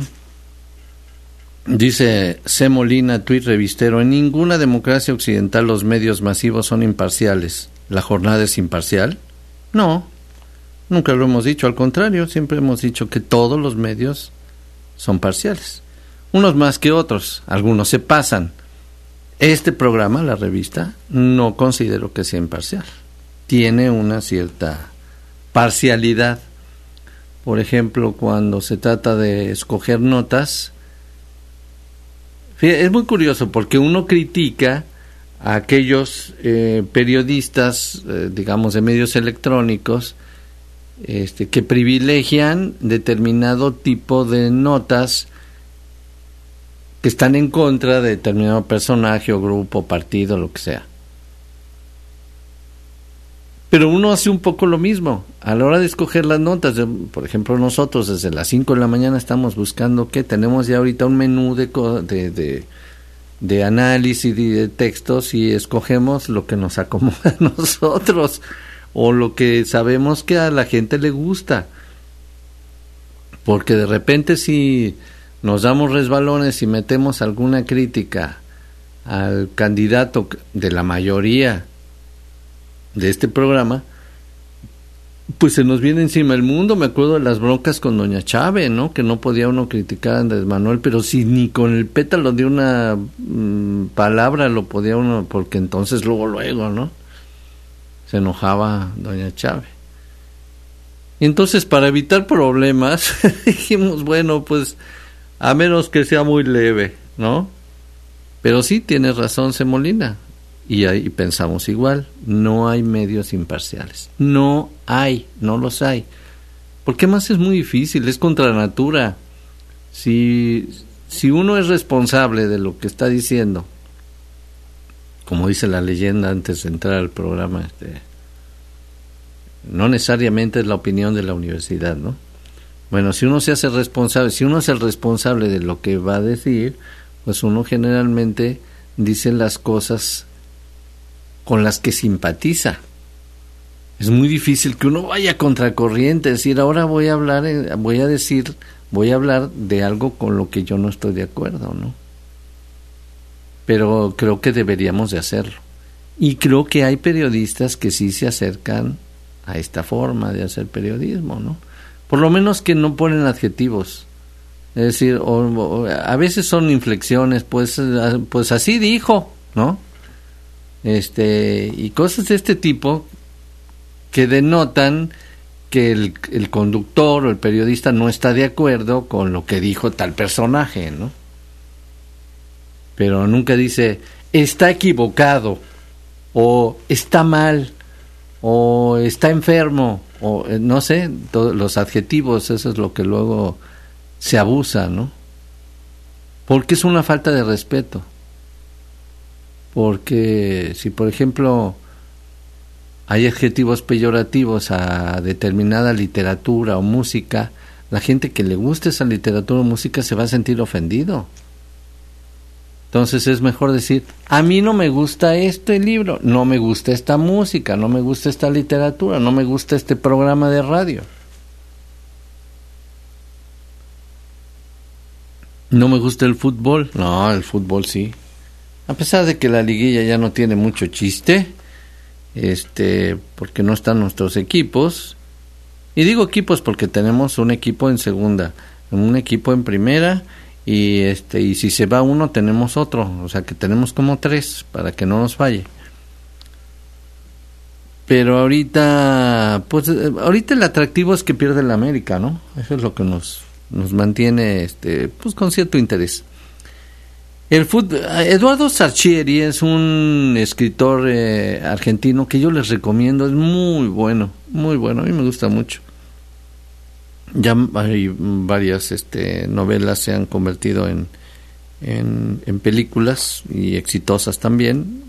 Dice C. Molina, tuit revistero, en ninguna democracia occidental los medios masivos son imparciales. ¿La jornada es imparcial? No, nunca lo hemos dicho, al contrario, siempre hemos dicho que todos los medios son parciales. Unos más que otros, algunos se pasan. Este programa, la revista, no considero que sea imparcial. Tiene una cierta parcialidad. Por ejemplo, cuando se trata de escoger notas, es muy curioso porque uno critica a aquellos periodistas, digamos, de medios electrónicos, que privilegian determinado tipo de notas que están en contra de determinado personaje o grupo, partido, lo que sea. Pero uno hace un poco lo mismo. A la hora de escoger las notas, por ejemplo, nosotros desde las 5 de la mañana estamos buscando ¿qué? Tenemos ya ahorita un menú de análisis y de textos, y escogemos lo que nos acomoda a nosotros o lo que sabemos que a la gente le gusta. Porque de repente si nos damos resbalones y metemos alguna crítica al candidato de la mayoría de este programa, pues se nos viene encima el mundo. Me acuerdo de las broncas con doña Chávez, ¿no? Que no podía uno criticar a Andrés Manuel, pero si ni con el pétalo de una palabra lo podía uno, porque entonces luego, ¿no? Se enojaba doña Chávez. Y entonces, para evitar problemas, dijimos, bueno, pues a menos que sea muy leve, ¿no? Pero sí, tienes razón, Semolina. Y ahí pensamos igual, no hay medios imparciales. No los hay. Porque más es muy difícil, es contra natura. Si uno es responsable de lo que está diciendo, como dice la leyenda antes de entrar al programa, no necesariamente es la opinión de la universidad, ¿no? Bueno, si uno se hace responsable, si uno es el responsable de lo que va a decir, pues uno generalmente dice las cosas con las que simpatiza. Es muy difícil que uno vaya contracorriente, decir, ahora voy a hablar de algo con lo que yo no estoy de acuerdo, ¿no? Pero creo que deberíamos de hacerlo. Y creo que hay periodistas que sí se acercan a esta forma de hacer periodismo, ¿no? Por lo menos que no ponen adjetivos. Es decir, a veces son inflexiones, pues así dijo, ¿no? Y cosas de este tipo que denotan que el conductor o el periodista no está de acuerdo con lo que dijo tal personaje, ¿no? Pero nunca dice está equivocado, o está mal, o está enfermo, o no sé, todos los adjetivos. Eso es lo que luego se abusa, ¿no? Porque es una falta de respeto. Porque si, por ejemplo, hay adjetivos peyorativos a determinada literatura o música, la gente que le guste esa literatura o música se va a sentir ofendido. Entonces es mejor decir, a mí no me gusta este libro, no me gusta esta música, no me gusta esta literatura, no me gusta este programa de radio. No me gusta el fútbol. No, el fútbol sí. A pesar de que la liguilla ya no tiene mucho chiste, porque no están nuestros equipos. Y digo equipos porque tenemos un equipo en segunda, un equipo en primera, y si se va uno tenemos otro, o sea que tenemos como 3 para que no nos falle. Pero ahorita el atractivo es que pierde la América, ¿no? Eso es lo que nos mantiene pues con cierto interés. Eduardo Saccheri es un escritor argentino que yo les recomiendo, es muy bueno, a mí me gusta mucho. Ya hay varias novelas se han convertido en películas y exitosas también.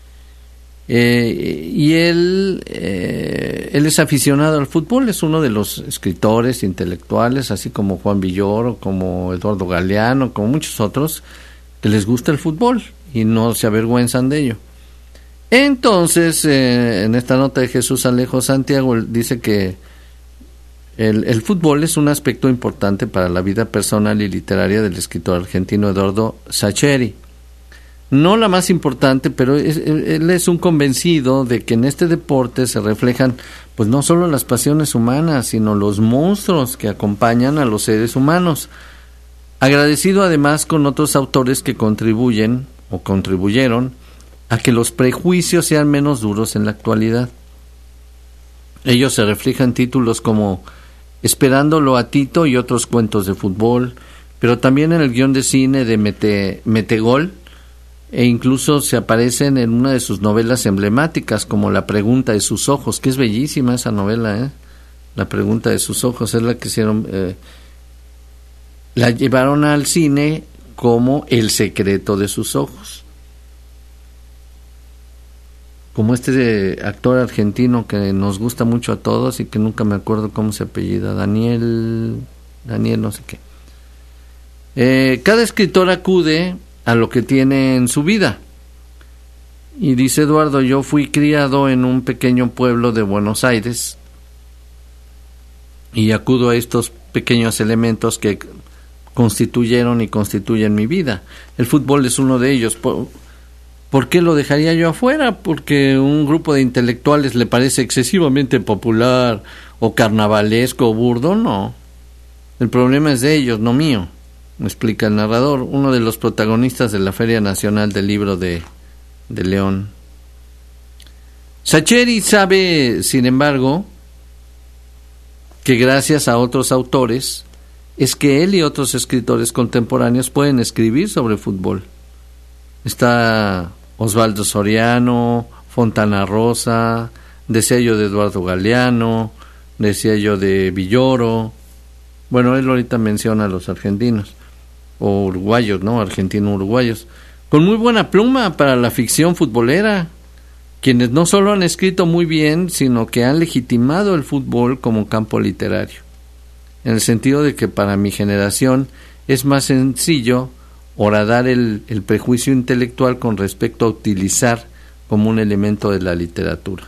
Y él es aficionado al fútbol, es uno de los escritores intelectuales, así como Juan Villoro, como Eduardo Galeano, como muchos otros, que les gusta el fútbol y no se avergüenzan de ello. Entonces, en esta nota de Jesús Alejo Santiago, él dice que el fútbol es un aspecto importante para la vida personal y literaria del escritor argentino Eduardo Saccheri. No la más importante, pero él es un convencido de que en este deporte se reflejan pues no solo las pasiones humanas, sino los monstruos que acompañan a los seres humanos. Agradecido además con otros autores que contribuyeron a que los prejuicios sean menos duros en la actualidad. Ellos se reflejan títulos como Esperándolo a Tito y otros cuentos de fútbol, pero también en el guión de cine de Metegol, e incluso se aparecen en una de sus novelas emblemáticas, como La pregunta de sus ojos, que es bellísima esa novela, La pregunta de sus ojos, es la que hicieron, la llevaron al cine como El secreto de sus ojos. Como este actor argentino que nos gusta mucho a todos y que nunca me acuerdo cómo se apellida, Daniel no sé qué. Cada escritor acude a lo que tiene en su vida. Y dice Eduardo, yo fui criado en un pequeño pueblo de Buenos Aires y acudo a estos pequeños elementos que constituyeron y constituyen mi vida. El fútbol es uno de ellos. ¿Por qué lo dejaría yo afuera? ¿Porque un grupo de intelectuales le parece excesivamente popular o carnavalesco o burdo? No. El problema es de ellos, no mío, me explica el narrador, uno de los protagonistas de la Feria Nacional del Libro de León. Sacheri sabe, sin embargo, que gracias a otros autores es que él y otros escritores contemporáneos pueden escribir sobre fútbol. Está Osvaldo Soriano, Fontana Rosa, decía yo de Eduardo Galeano, decía yo de Villoro. Bueno, él ahorita menciona a los argentinos, o uruguayos, ¿no? Argentino-uruguayos, con muy buena pluma para la ficción futbolera, quienes no solo han escrito muy bien, sino que han legitimado el fútbol como campo literario, en el sentido de que para mi generación es más sencillo horadar el prejuicio intelectual con respecto a utilizar como un elemento de la literatura.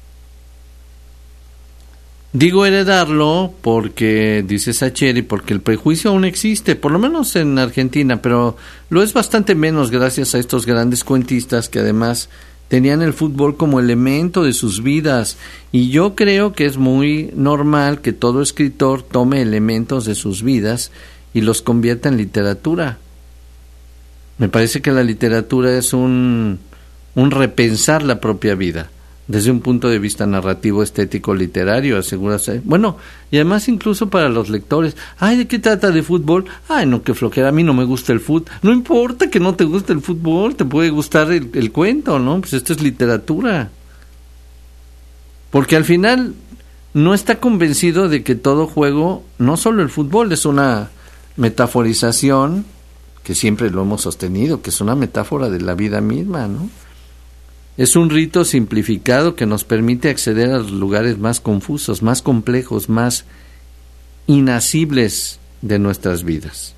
Digo heredarlo porque, dice Sacheri, porque el prejuicio aún existe, por lo menos en Argentina, pero lo es bastante menos gracias a estos grandes cuentistas que además tenían el fútbol como elemento de sus vidas, y yo creo que es muy normal que todo escritor tome elementos de sus vidas y los convierta en literatura. Me parece que la literatura es un repensar la propia vida desde un punto de vista narrativo, estético, literario, asegúrase. Bueno, y además incluso para los lectores. Ay, ¿de qué trata de fútbol? Ay, no, qué flojera, a mí no me gusta el fútbol. No importa que no te guste el fútbol, te puede gustar el cuento, ¿no? Pues esto es literatura. Porque al final no está convencido de que todo juego, no solo el fútbol, es una metaforización, que siempre lo hemos sostenido, que es una metáfora de la vida misma, ¿no? Es un rito simplificado que nos permite acceder a los lugares más confusos, más complejos, más inasibles de nuestras vidas.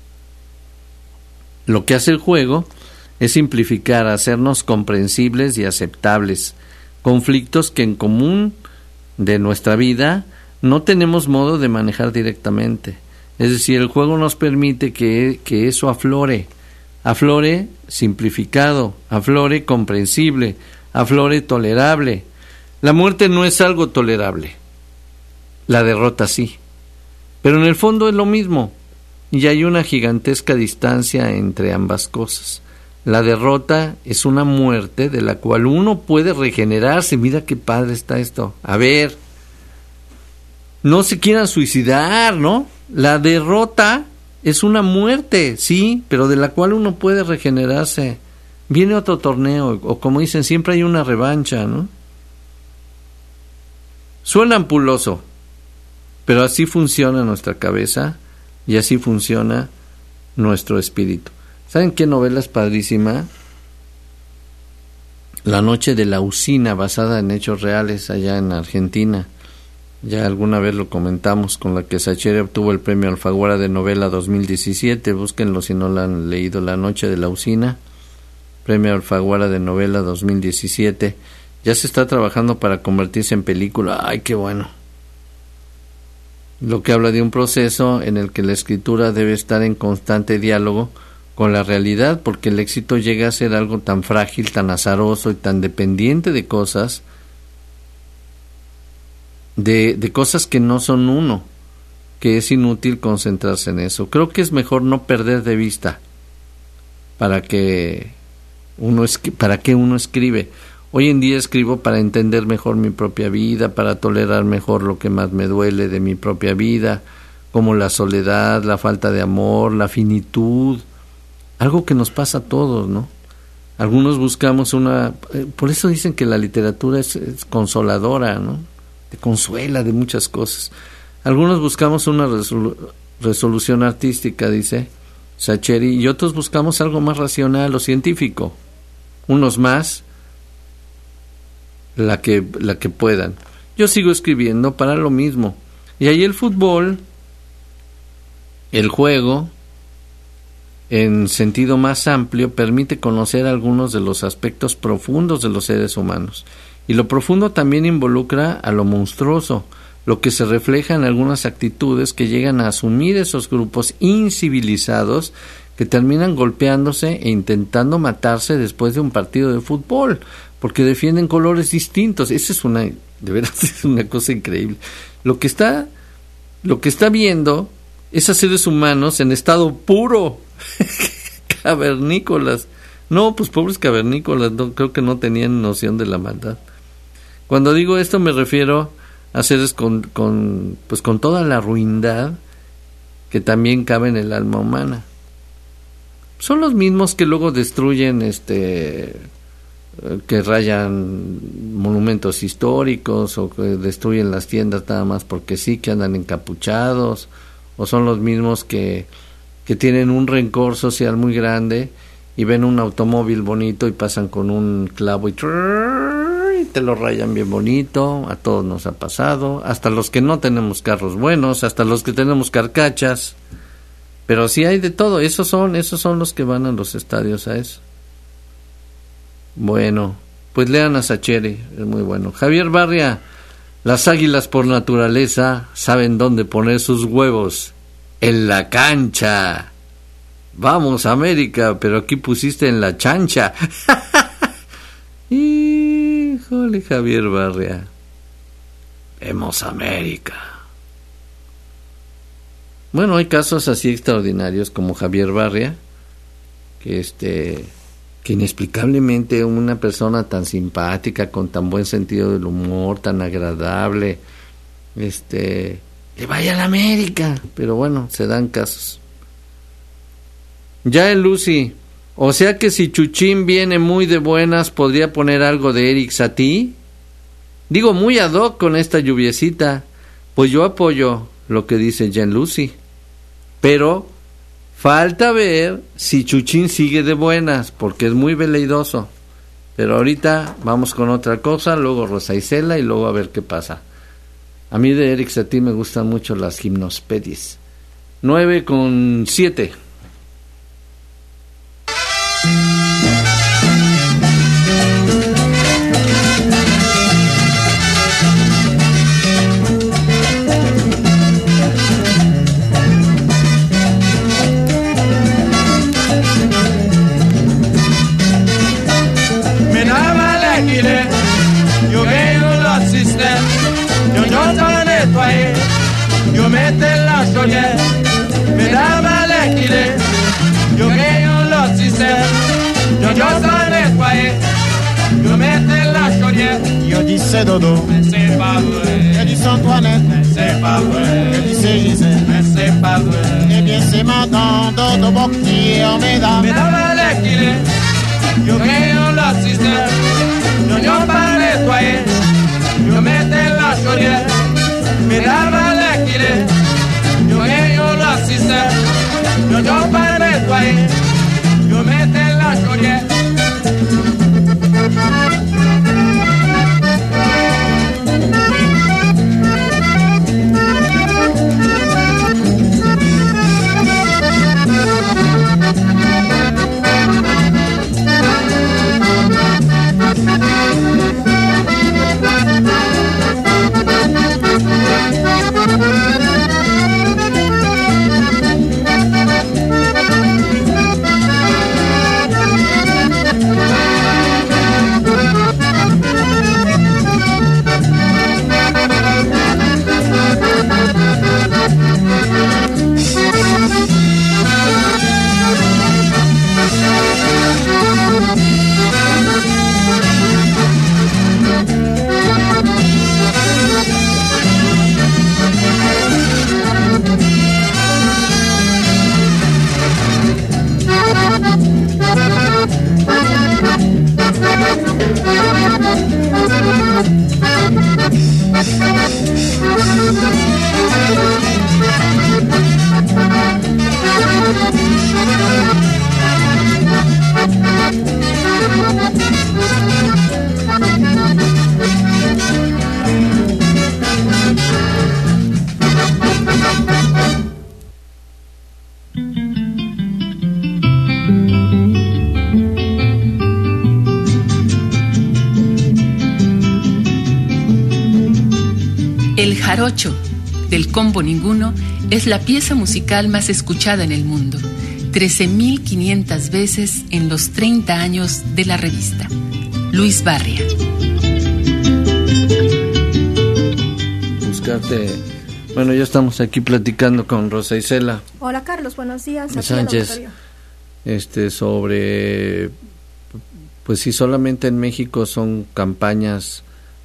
Lo que hace el juego es simplificar, hacernos comprensibles y aceptables, conflictos que en común de nuestra vida no tenemos modo de manejar directamente. Es decir, el juego nos permite que eso aflore simplificado, aflore comprensible, aflore tolerable. La muerte no es algo tolerable, la derrota sí, pero en el fondo es lo mismo, y hay una gigantesca distancia entre ambas cosas. La derrota es una muerte de la cual uno puede regenerarse. Mira qué padre está esto. A ver, no se quieran suicidar, ¿no? La derrota es una muerte, sí, pero de la cual uno puede regenerarse. Viene otro torneo, o como dicen, siempre hay una revancha, ¿no? Suena ampuloso, pero así funciona nuestra cabeza y así funciona nuestro espíritu. ¿Saben qué novela es padrísima? La noche de la usina, basada en hechos reales allá en Argentina. Ya alguna vez lo comentamos, con la que Sacheri obtuvo el premio Alfaguara de novela 2017. Búsquenlo si no la han leído. La noche de la usina, premio Alfaguara de novela 2017. Ya se está trabajando para convertirse en película. ¡Ay, qué bueno! Lo que habla de un proceso en el que la escritura debe estar en constante diálogo con la realidad, porque el éxito llega a ser algo tan frágil, tan azaroso y tan dependiente de cosas, de cosas que no son uno, que es inútil concentrarse en eso. Creo que es mejor no perder de vista para que uno escribe. Hoy en día escribo para entender mejor mi propia vida, para tolerar mejor lo que más me duele de mi propia vida, como la soledad, la falta de amor, la finitud, algo que nos pasa a todos, ¿no? Algunos buscamos por eso dicen que la literatura es consoladora, ¿no? Te consuela de muchas cosas. Algunos buscamos una resolución artística, dice Sacheri, y otros buscamos algo más racional o científico. Unos más, la que puedan. Yo sigo escribiendo para lo mismo. Y ahí el fútbol, el juego, en sentido más amplio, permite conocer algunos de los aspectos profundos de los seres humanos. Y lo profundo también involucra a lo monstruoso, lo que se refleja en algunas actitudes que llegan a asumir esos grupos incivilizados que terminan golpeándose e intentando matarse después de un partido de fútbol, porque defienden colores distintos. Esa es de verdad es una cosa increíble. Lo que está viendo es a seres humanos en estado puro, cavernícolas. No, pues pobres cavernícolas, creo que no tenían noción de la maldad. Cuando digo esto me refiero a seres con toda la ruindad que también cabe en el alma humana. Son los mismos que luego destruyen que rayan monumentos históricos o que destruyen las tiendas nada más porque sí, que andan encapuchados, o son los mismos que tienen un rencor social muy grande y ven un automóvil bonito y pasan con un clavo y te lo rayan bien bonito. A todos nos ha pasado, hasta los que no tenemos carros buenos, hasta los que tenemos carcachas, pero sí hay de todo. Esos son los que van a los estadios a eso. Bueno, pues lean a Sacheri, es muy bueno. Javier Barria, las águilas por naturaleza saben dónde poner sus huevos, en la cancha. Vamos, América, pero aquí pusiste en la chancha. Híjole, Javier Barria. Vemos América. Bueno, hay casos así extraordinarios como Javier Barria, que inexplicablemente una persona tan simpática, con tan buen sentido del humor, tan agradable, le vaya a la América. Pero bueno, se dan casos. Ya el Lucy, o sea que si Chuchín viene muy de buenas, ¿podría poner algo de Eric Satie? Digo, muy ad hoc con esta lluviecita. Pues yo apoyo lo que dice Jean Lucy, pero falta ver si Chuchín sigue de buenas, porque es muy veleidoso. Pero ahorita vamos con otra cosa, luego Rosa Isela y luego a ver qué pasa. A mí de Eric Satie me gustan mucho las gimnospedies. 9:07. Yo mette la chaudière, mesdames à l'équilé, yo gagne le système, yo s'en nettoyer, yo mette la chaudière, yo dis c'est dodo, mais c'est pas vrai, yo dis c'est Antoinette, mais c'est pas vrai, yo dis c'est Gisèle, mais c'est pas vrai, eh bien c'est madame dodo Bocquier, mesdames à l'équilé, yo gagne le système, yo pas nettoyer, yo mette la chaudière, mesdames à l'équilé, yo gagne le système, yo pas nettoyer, yo mette la chaudière. El jarocho del Combo Ninguno es la pieza musical más escuchada en el mundo, 13.500 veces en los 30 años de la revista. Luis Barria. Bueno, ya estamos aquí platicando con Rosa Isela. Hola Carlos, buenos días. Sánchez, sobre, pues si solamente en México son campañas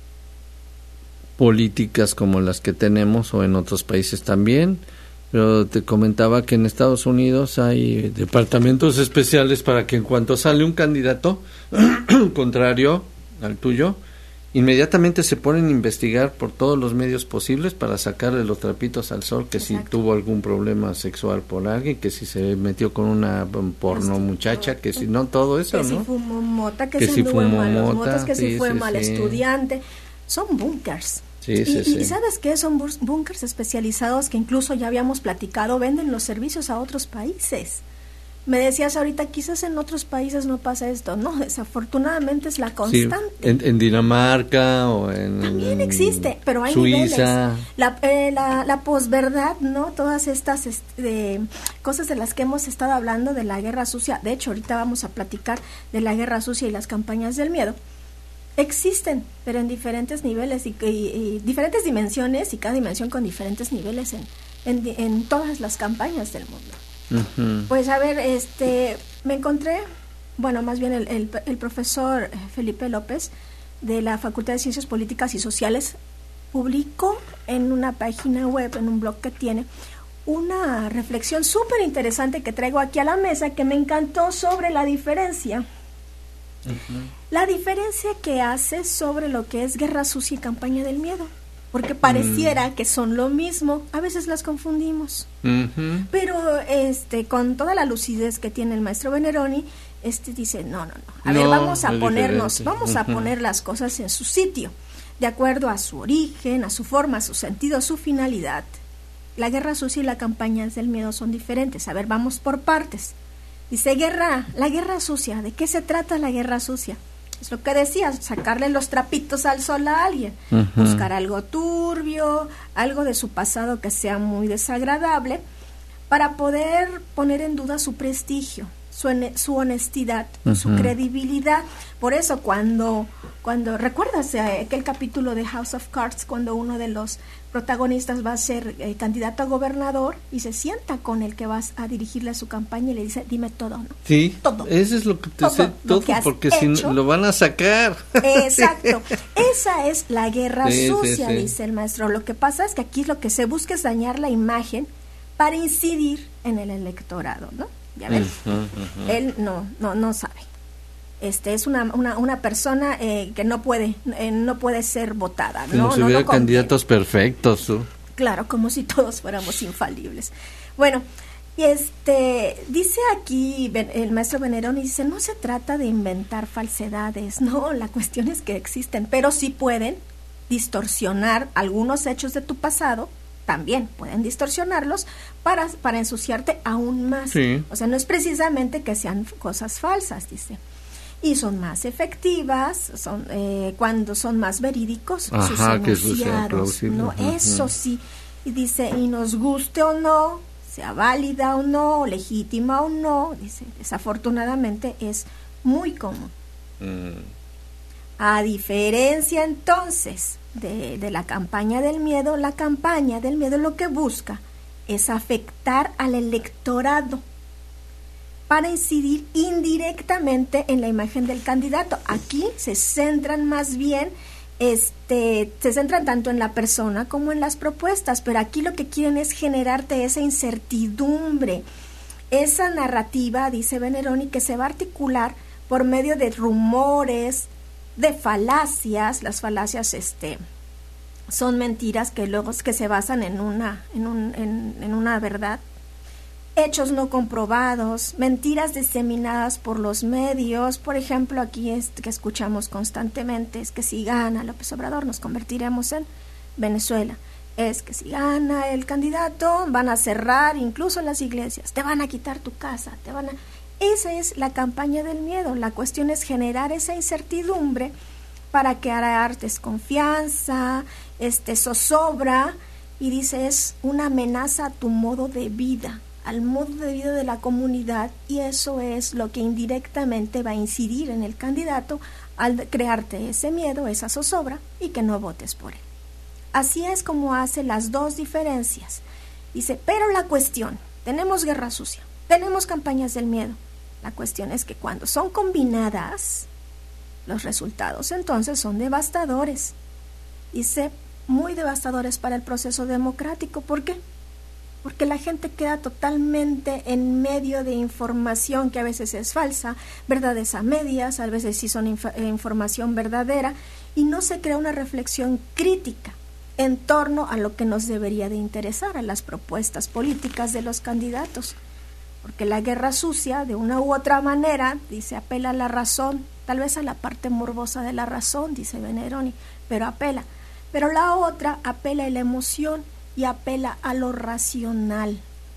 políticas como las que tenemos o en otros países también, pero te comentaba que en Estados Unidos hay departamentos especiales para que en cuanto sale un candidato contrario al tuyo, inmediatamente se ponen a investigar por todos los medios posibles para sacarle los trapitos al sol, que exacto, si tuvo algún problema sexual por alguien, que si se metió con una porno muchacha, que si no, todo eso, que ¿no? Si fumó mota, que si fumó malas motas, que si fue mal estudiante. Son búnkers. Y ¿sabes qué? Son búnkers especializados que incluso ya habíamos platicado, venden los servicios a otros países. Me decías ahorita, quizás en otros países no pasa esto. No, desafortunadamente es la constante. Sí, en Dinamarca o en... También existe, pero hay Suiza. Niveles. La posverdad, ¿no? Todas estas cosas de las que hemos estado hablando de la guerra sucia. De hecho, ahorita vamos a platicar de la guerra sucia y las campañas del miedo. Existen, pero en diferentes niveles y diferentes dimensiones, y cada dimensión con diferentes niveles en todas las campañas del mundo. Uh-huh. Pues a ver, me encontré, bueno, más bien el profesor Felipe López de la Facultad de Ciencias Políticas y Sociales publicó en una página web, en un blog que tiene, una reflexión súper interesante que traigo aquí a la mesa, que me encantó, sobre la diferencia. Uh-huh. La diferencia que hace sobre lo que es guerra sucia y campaña del miedo. Porque pareciera que son lo mismo, a veces las confundimos. Uh-huh. Pero con toda la lucidez que tiene el maestro Veneroni, dice, no. A ver, vamos a poner las cosas en su sitio, de acuerdo a su origen, a su forma, a su sentido, a su finalidad. La guerra sucia y la campaña del miedo son diferentes. A ver, vamos por partes. Dice, la guerra sucia. ¿De qué se trata la guerra sucia? Es lo que decías, sacarle los trapitos al sol a alguien, uh-huh, buscar algo turbio, algo de su pasado que sea muy desagradable, para poder poner en duda su prestigio, su honestidad, uh-huh, su credibilidad. Por eso cuando recuerdas aquel capítulo de House of Cards, cuando uno de los protagonistas va a ser candidato a gobernador y se sienta con el que vas a dirigirle su campaña y le dice, dime todo, ¿no? Sí, todo. Eso es lo que te sé, todo, porque si no, lo van a sacar. Exacto, esa es la guerra sucia, dice el maestro. Lo que pasa es que aquí lo que se busca es dañar la imagen para incidir en el electorado, ¿no? Ya ves, uh-huh. Él no sabe. Es una persona que no puede ser votada, ¿no? Como si hubiera candidatos perfectos. Claro, como si todos fuéramos infalibles. Bueno, y dice aquí el maestro Veneroni, dice, no se trata de inventar falsedades, no, la cuestión es que existen, pero sí pueden distorsionar algunos hechos de tu pasado, también pueden distorsionarlos para ensuciarte aún más. Sí. O sea, no es precisamente que sean cosas falsas, dice. Y son más efectivas, cuando son más verídicos, sus enunciados, ¿no? Uh-huh. Eso sí. Y dice, y nos guste o no, sea válida o no, legítima o no, dice, desafortunadamente es muy común. A diferencia entonces de la campaña del miedo, la campaña del miedo lo que busca es afectar al electorado para incidir indirectamente en la imagen del candidato. Aquí se centran más bien, se centran tanto en la persona como en las propuestas, pero aquí lo que quieren es generarte esa incertidumbre, esa narrativa, dice Veneroni, que se va a articular por medio de rumores, de falacias. Las falacias son mentiras que luego que se basan en una verdad, hechos no comprobados, mentiras diseminadas por los medios. Por ejemplo, aquí que escuchamos constantemente es que si gana López Obrador nos convertiremos en Venezuela. Es que si gana el candidato van a cerrar incluso las iglesias, te van a quitar tu casa, Esa es la campaña del miedo. La cuestión es generar esa incertidumbre para crear desconfianza, zozobra, y dice es una amenaza a tu modo de vida, al modo de vida de la comunidad, y eso es lo que indirectamente va a incidir en el candidato al crearte ese miedo, esa zozobra, y que no votes por él. Así es como hace las dos diferencias. Dice, pero la cuestión, tenemos guerra sucia, tenemos campañas del miedo. La cuestión es que cuando son combinadas, los resultados entonces son devastadores. Dice, muy devastadores para el proceso democrático. ¿Por qué? Porque la gente queda totalmente en medio de información que a veces es falsa, verdades a medias, a veces sí son información verdadera, y no se crea una reflexión crítica en torno a lo que nos debería de interesar, a las propuestas políticas de los candidatos. Porque la guerra sucia, de una u otra manera, dice, apela a la razón, tal vez a la parte morbosa de la razón, dice Beneroni, pero apela. Pero la otra apela a la emoción y apela a lo racional,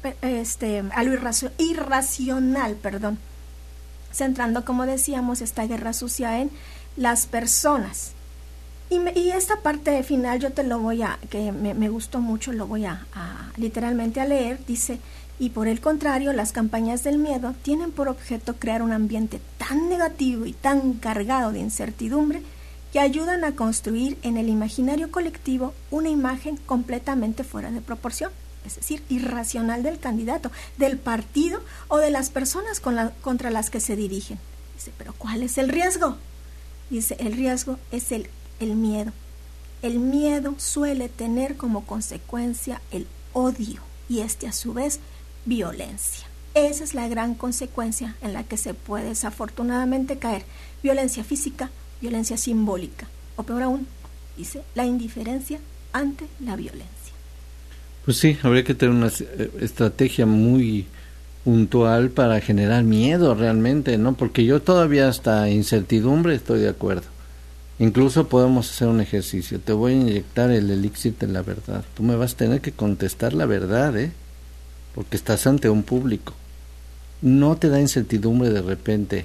a lo irracional, centrando, como decíamos, esta guerra sucia en las personas. Y esta parte final yo te lo voy a, que me gustó mucho, lo voy a literalmente a leer. Dice, y por el contrario, las campañas del miedo tienen por objeto crear un ambiente tan negativo y tan cargado de incertidumbre que ayudan a construir en el imaginario colectivo una imagen completamente fuera de proporción, es decir, irracional del candidato, del partido o de las personas contra las que se dirigen. Dice, pero ¿cuál es el riesgo? Dice, el riesgo es el miedo. El miedo suele tener como consecuencia el odio y a su vez violencia. Esa es la gran consecuencia en la que se puede desafortunadamente caer. Violencia física, violencia simbólica, o peor aún, dice, la indiferencia ante la violencia. Pues sí, habría que tener una estrategia muy puntual para generar miedo realmente, ¿no? Porque yo todavía hasta incertidumbre estoy de acuerdo. Incluso podemos hacer un ejercicio. Te voy a inyectar el elixir de la verdad. Tú me vas a tener que contestar la verdad, porque estás ante un público. No te da incertidumbre de repente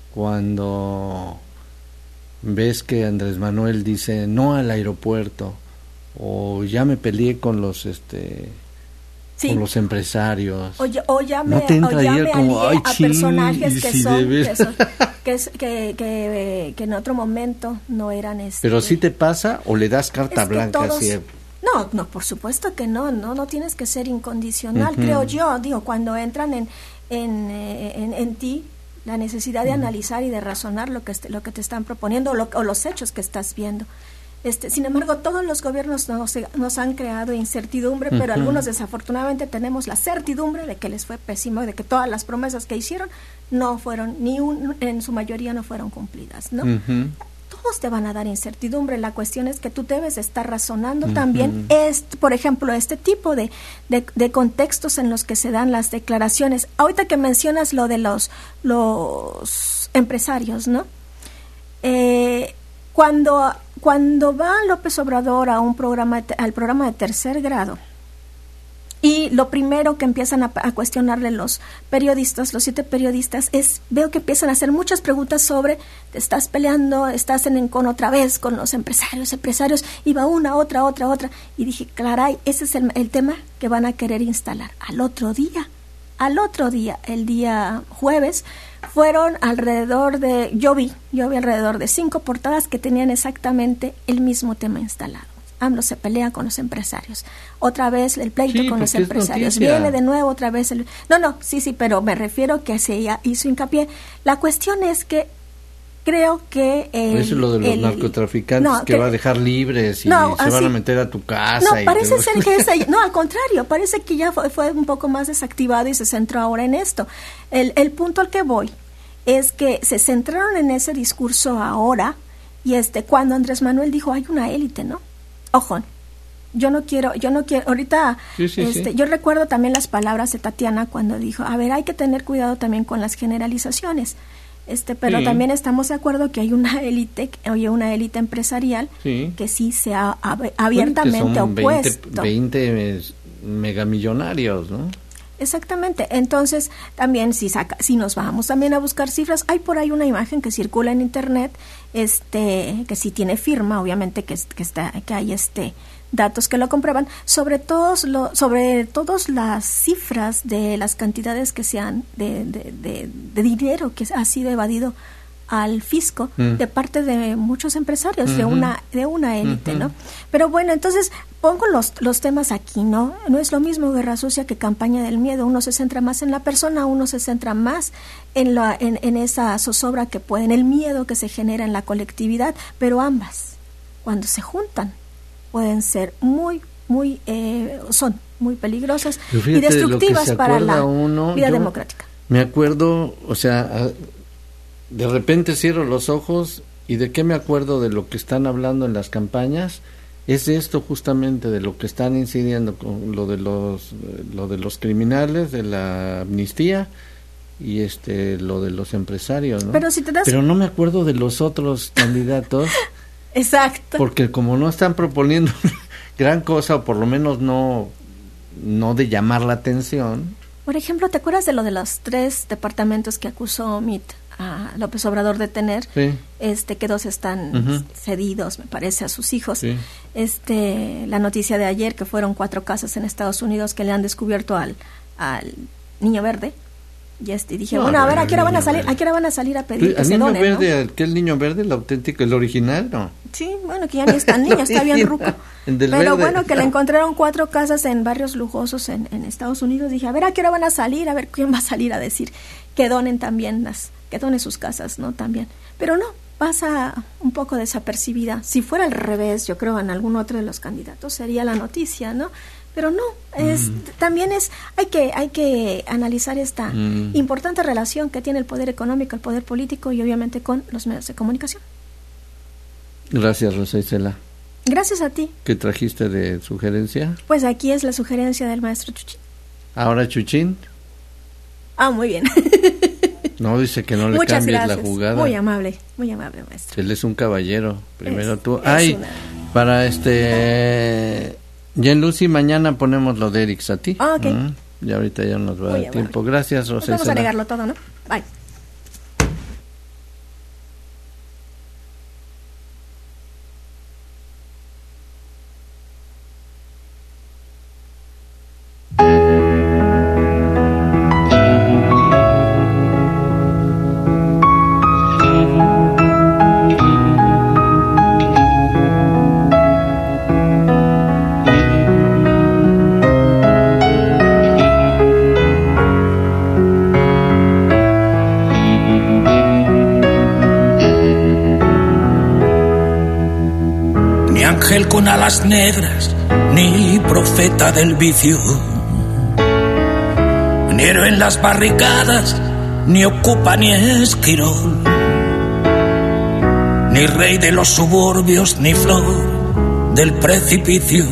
cuando ves que Andrés Manuel dice no al aeropuerto, o ya me peleé con los sí, con los empresarios, o ya me alié a personajes que en otro momento no eran Pero sí te pasa, o le das carta blanca No, por supuesto que no tienes que ser incondicional, creo yo, cuando entran en ti la necesidad de analizar y de razonar lo que te están proponiendo o los hechos que estás viendo. Sin embargo, todos los gobiernos nos han creado incertidumbre, pero algunos desafortunadamente tenemos la certidumbre de que les fue pésimo, de que todas las promesas que hicieron no fueron, en su mayoría no fueron cumplidas, ¿no? Todos te van a dar incertidumbre. La cuestión es que tú debes estar razonando también, por ejemplo, este tipo de contextos en los que se dan las declaraciones. Ahorita que mencionas lo de los empresarios, ¿no? Cuando va López Obrador al programa de tercer grado, y lo primero que empiezan a cuestionarle los 7 periodistas, veo que empiezan a hacer muchas preguntas sobre, te estás peleando, estás en encono otra vez con los empresarios, y va una, otra, y dije, caray, ese es el tema que van a querer instalar. Al otro día, el día jueves, fueron yo vi alrededor de 5 portadas que tenían exactamente el mismo tema instalado. AMLO se pelea con los empresarios. Otra vez el pleito con los empresarios. Viene de nuevo otra vez sí, pero me refiero que se hizo hincapié. La cuestión es que creo que eso es lo de los narcotraficantes que va a dejar libres y se van a meter a tu casa. Parece ser que al contrario, parece que ya fue un poco más desactivado y se centró ahora en esto. El punto al que voy es que se centraron en ese discurso ahora, y cuando Andrés Manuel dijo hay una élite, ¿no? Ojo, yo no quiero, ahorita, yo recuerdo también las palabras de Tatiana cuando dijo, a ver, hay que tener cuidado también con las generalizaciones, pero también estamos de acuerdo que hay una élite empresarial que sí se ha abiertamente opuesto. 20 megamillonarios, ¿no? Exactamente. Entonces, también si nos vamos también a buscar cifras, hay por ahí una imagen que circula en internet, que sí tiene firma, obviamente que hay datos que lo comprueban, sobre todas las cifras de las cantidades que sean de dinero que ha sido evadido al fisco de parte de muchos empresarios, de una élite, ¿no? Pero bueno, entonces pongo los temas aquí, ¿no? No es lo mismo Guerra Sucia que Campaña del Miedo. Uno se centra más en la persona, uno se centra más en esa zozobra que en el miedo que se genera en la colectividad, pero ambas, cuando se juntan, pueden ser son muy peligrosas y destructivas para la vida democrática. Me acuerdo, o sea, de repente cierro los ojos y ¿de qué me acuerdo de lo que están hablando en las campañas? Es esto justamente de lo que están incidiendo con lo de los criminales, de la amnistía y lo de los empresarios, ¿no? Pero no me acuerdo de los otros candidatos. Exacto. Porque como no están proponiendo gran cosa, o por lo menos no de llamar la atención. Por ejemplo, ¿te acuerdas de lo de los 3 departamentos que acusó MIT a López Obrador de tener? Sí. Que 2 están cedidos, me parece, a sus hijos. Sí. La noticia de ayer que fueron 4 casas en Estados Unidos que le han descubierto al Niño Verde. Y dije, bueno, a ver, ¿a qué hora van a salir a pedir que se donen? ¿El Niño Verde, aquel Niño Verde, el auténtico, el original, no? Sí, bueno, que ya ni es tan niño, está bien ruco. Pero bueno, que le encontraron 4 casas en barrios lujosos en Estados Unidos. Dije, a ver, ¿a qué hora van a salir? A ver, ¿quién va a salir a decir que donen también que donen sus casas, ¿no? También. Pero no, pasa un poco desapercibida. Si fuera al revés, yo creo, en algún otro de los candidatos sería la noticia, ¿no? Pero no, hay que analizar esta importante relación que tiene el poder económico, el poder político y obviamente con los medios de comunicación. Gracias, Rosa Isela. Gracias a ti. ¿Qué trajiste de sugerencia? Pues aquí es la sugerencia del maestro Chuchín. ¿Ahora Chuchín? Muy bien. No, dice que no le Muchas cambies gracias. La jugada. Muy amable, maestro. Él es un caballero. Primero tú. Para Jen Lucy, mañana ponemos lo de Eric Satie. Ok. Y ahorita ya nos va a dar tiempo. Gracias, Rosa. Vamos a agregarlo todo, ¿no? Bye. Con alas negras, ni profeta del vicio, ni héroe en las barricadas, ni ocupa ni esquirol, ni rey de los suburbios, ni flor del precipicio,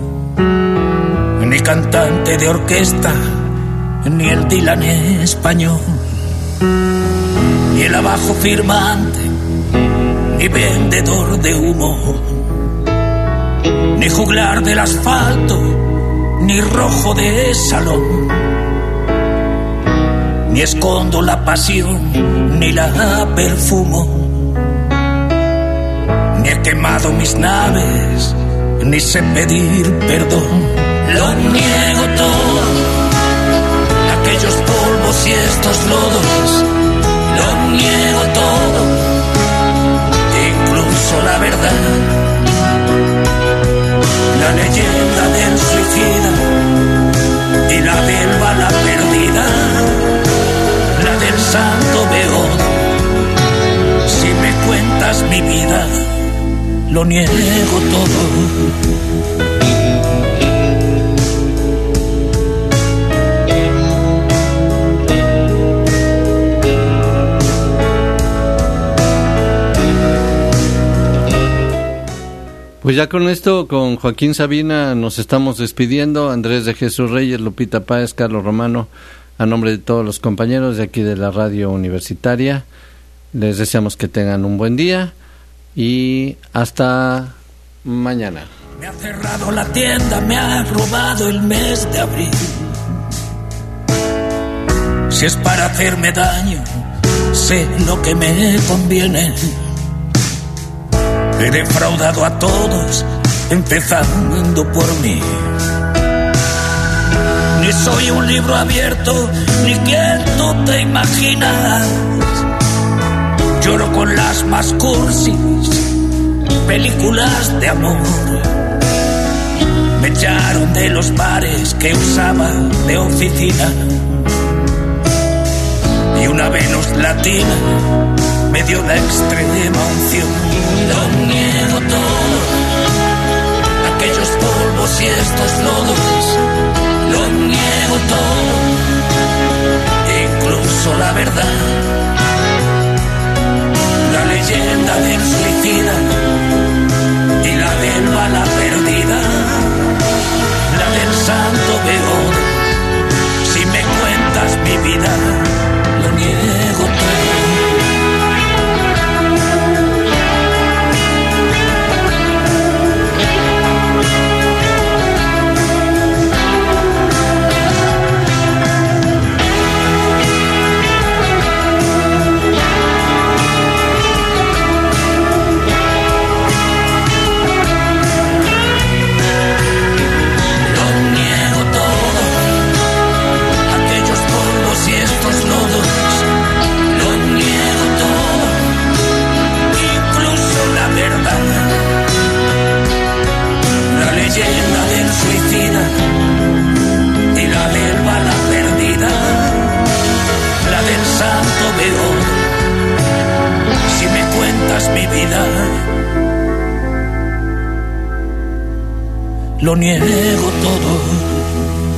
ni cantante de orquesta, ni el Dylan español, ni el abajo firmante, ni vendedor de humo, ni juglar del asfalto, ni rojo de salón, ni escondo la pasión, ni la perfumo, ni he quemado mis naves, ni sé pedir perdón. Lo niego todo, aquellos polvos y estos lodos, lo niego todo, incluso la verdad. La leyenda del suicida y la del bala perdida, la del santo Beodo. Si me cuentas mi vida, lo niego todo. Pues ya con esto, con Joaquín Sabina, nos estamos despidiendo. Andrés de Jesús Reyes, Lupita Páez, Carlos Romano, a nombre de todos los compañeros de aquí de la radio universitaria, les deseamos que tengan un buen día y hasta mañana. Me ha cerrado la tienda, me ha robado el mes de abril, Si es para hacerme daño, sé lo que me conviene. He defraudado a todos, empezando por mí. Ni soy un libro abierto, ni quien tú te imaginas. Lloro con las más cursis películas de amor. Me echaron de los bares que usaba de oficina. Y una Venus latina me dio la extrema unción. Lo niego todo, aquellos polvos y estos lodos. Lo niego todo, incluso la verdad. La leyenda del suicida y la del bala perdida. La del santo Beor. Si me cuentas mi vida, lo niego todo. Mi vida, lo niego todo.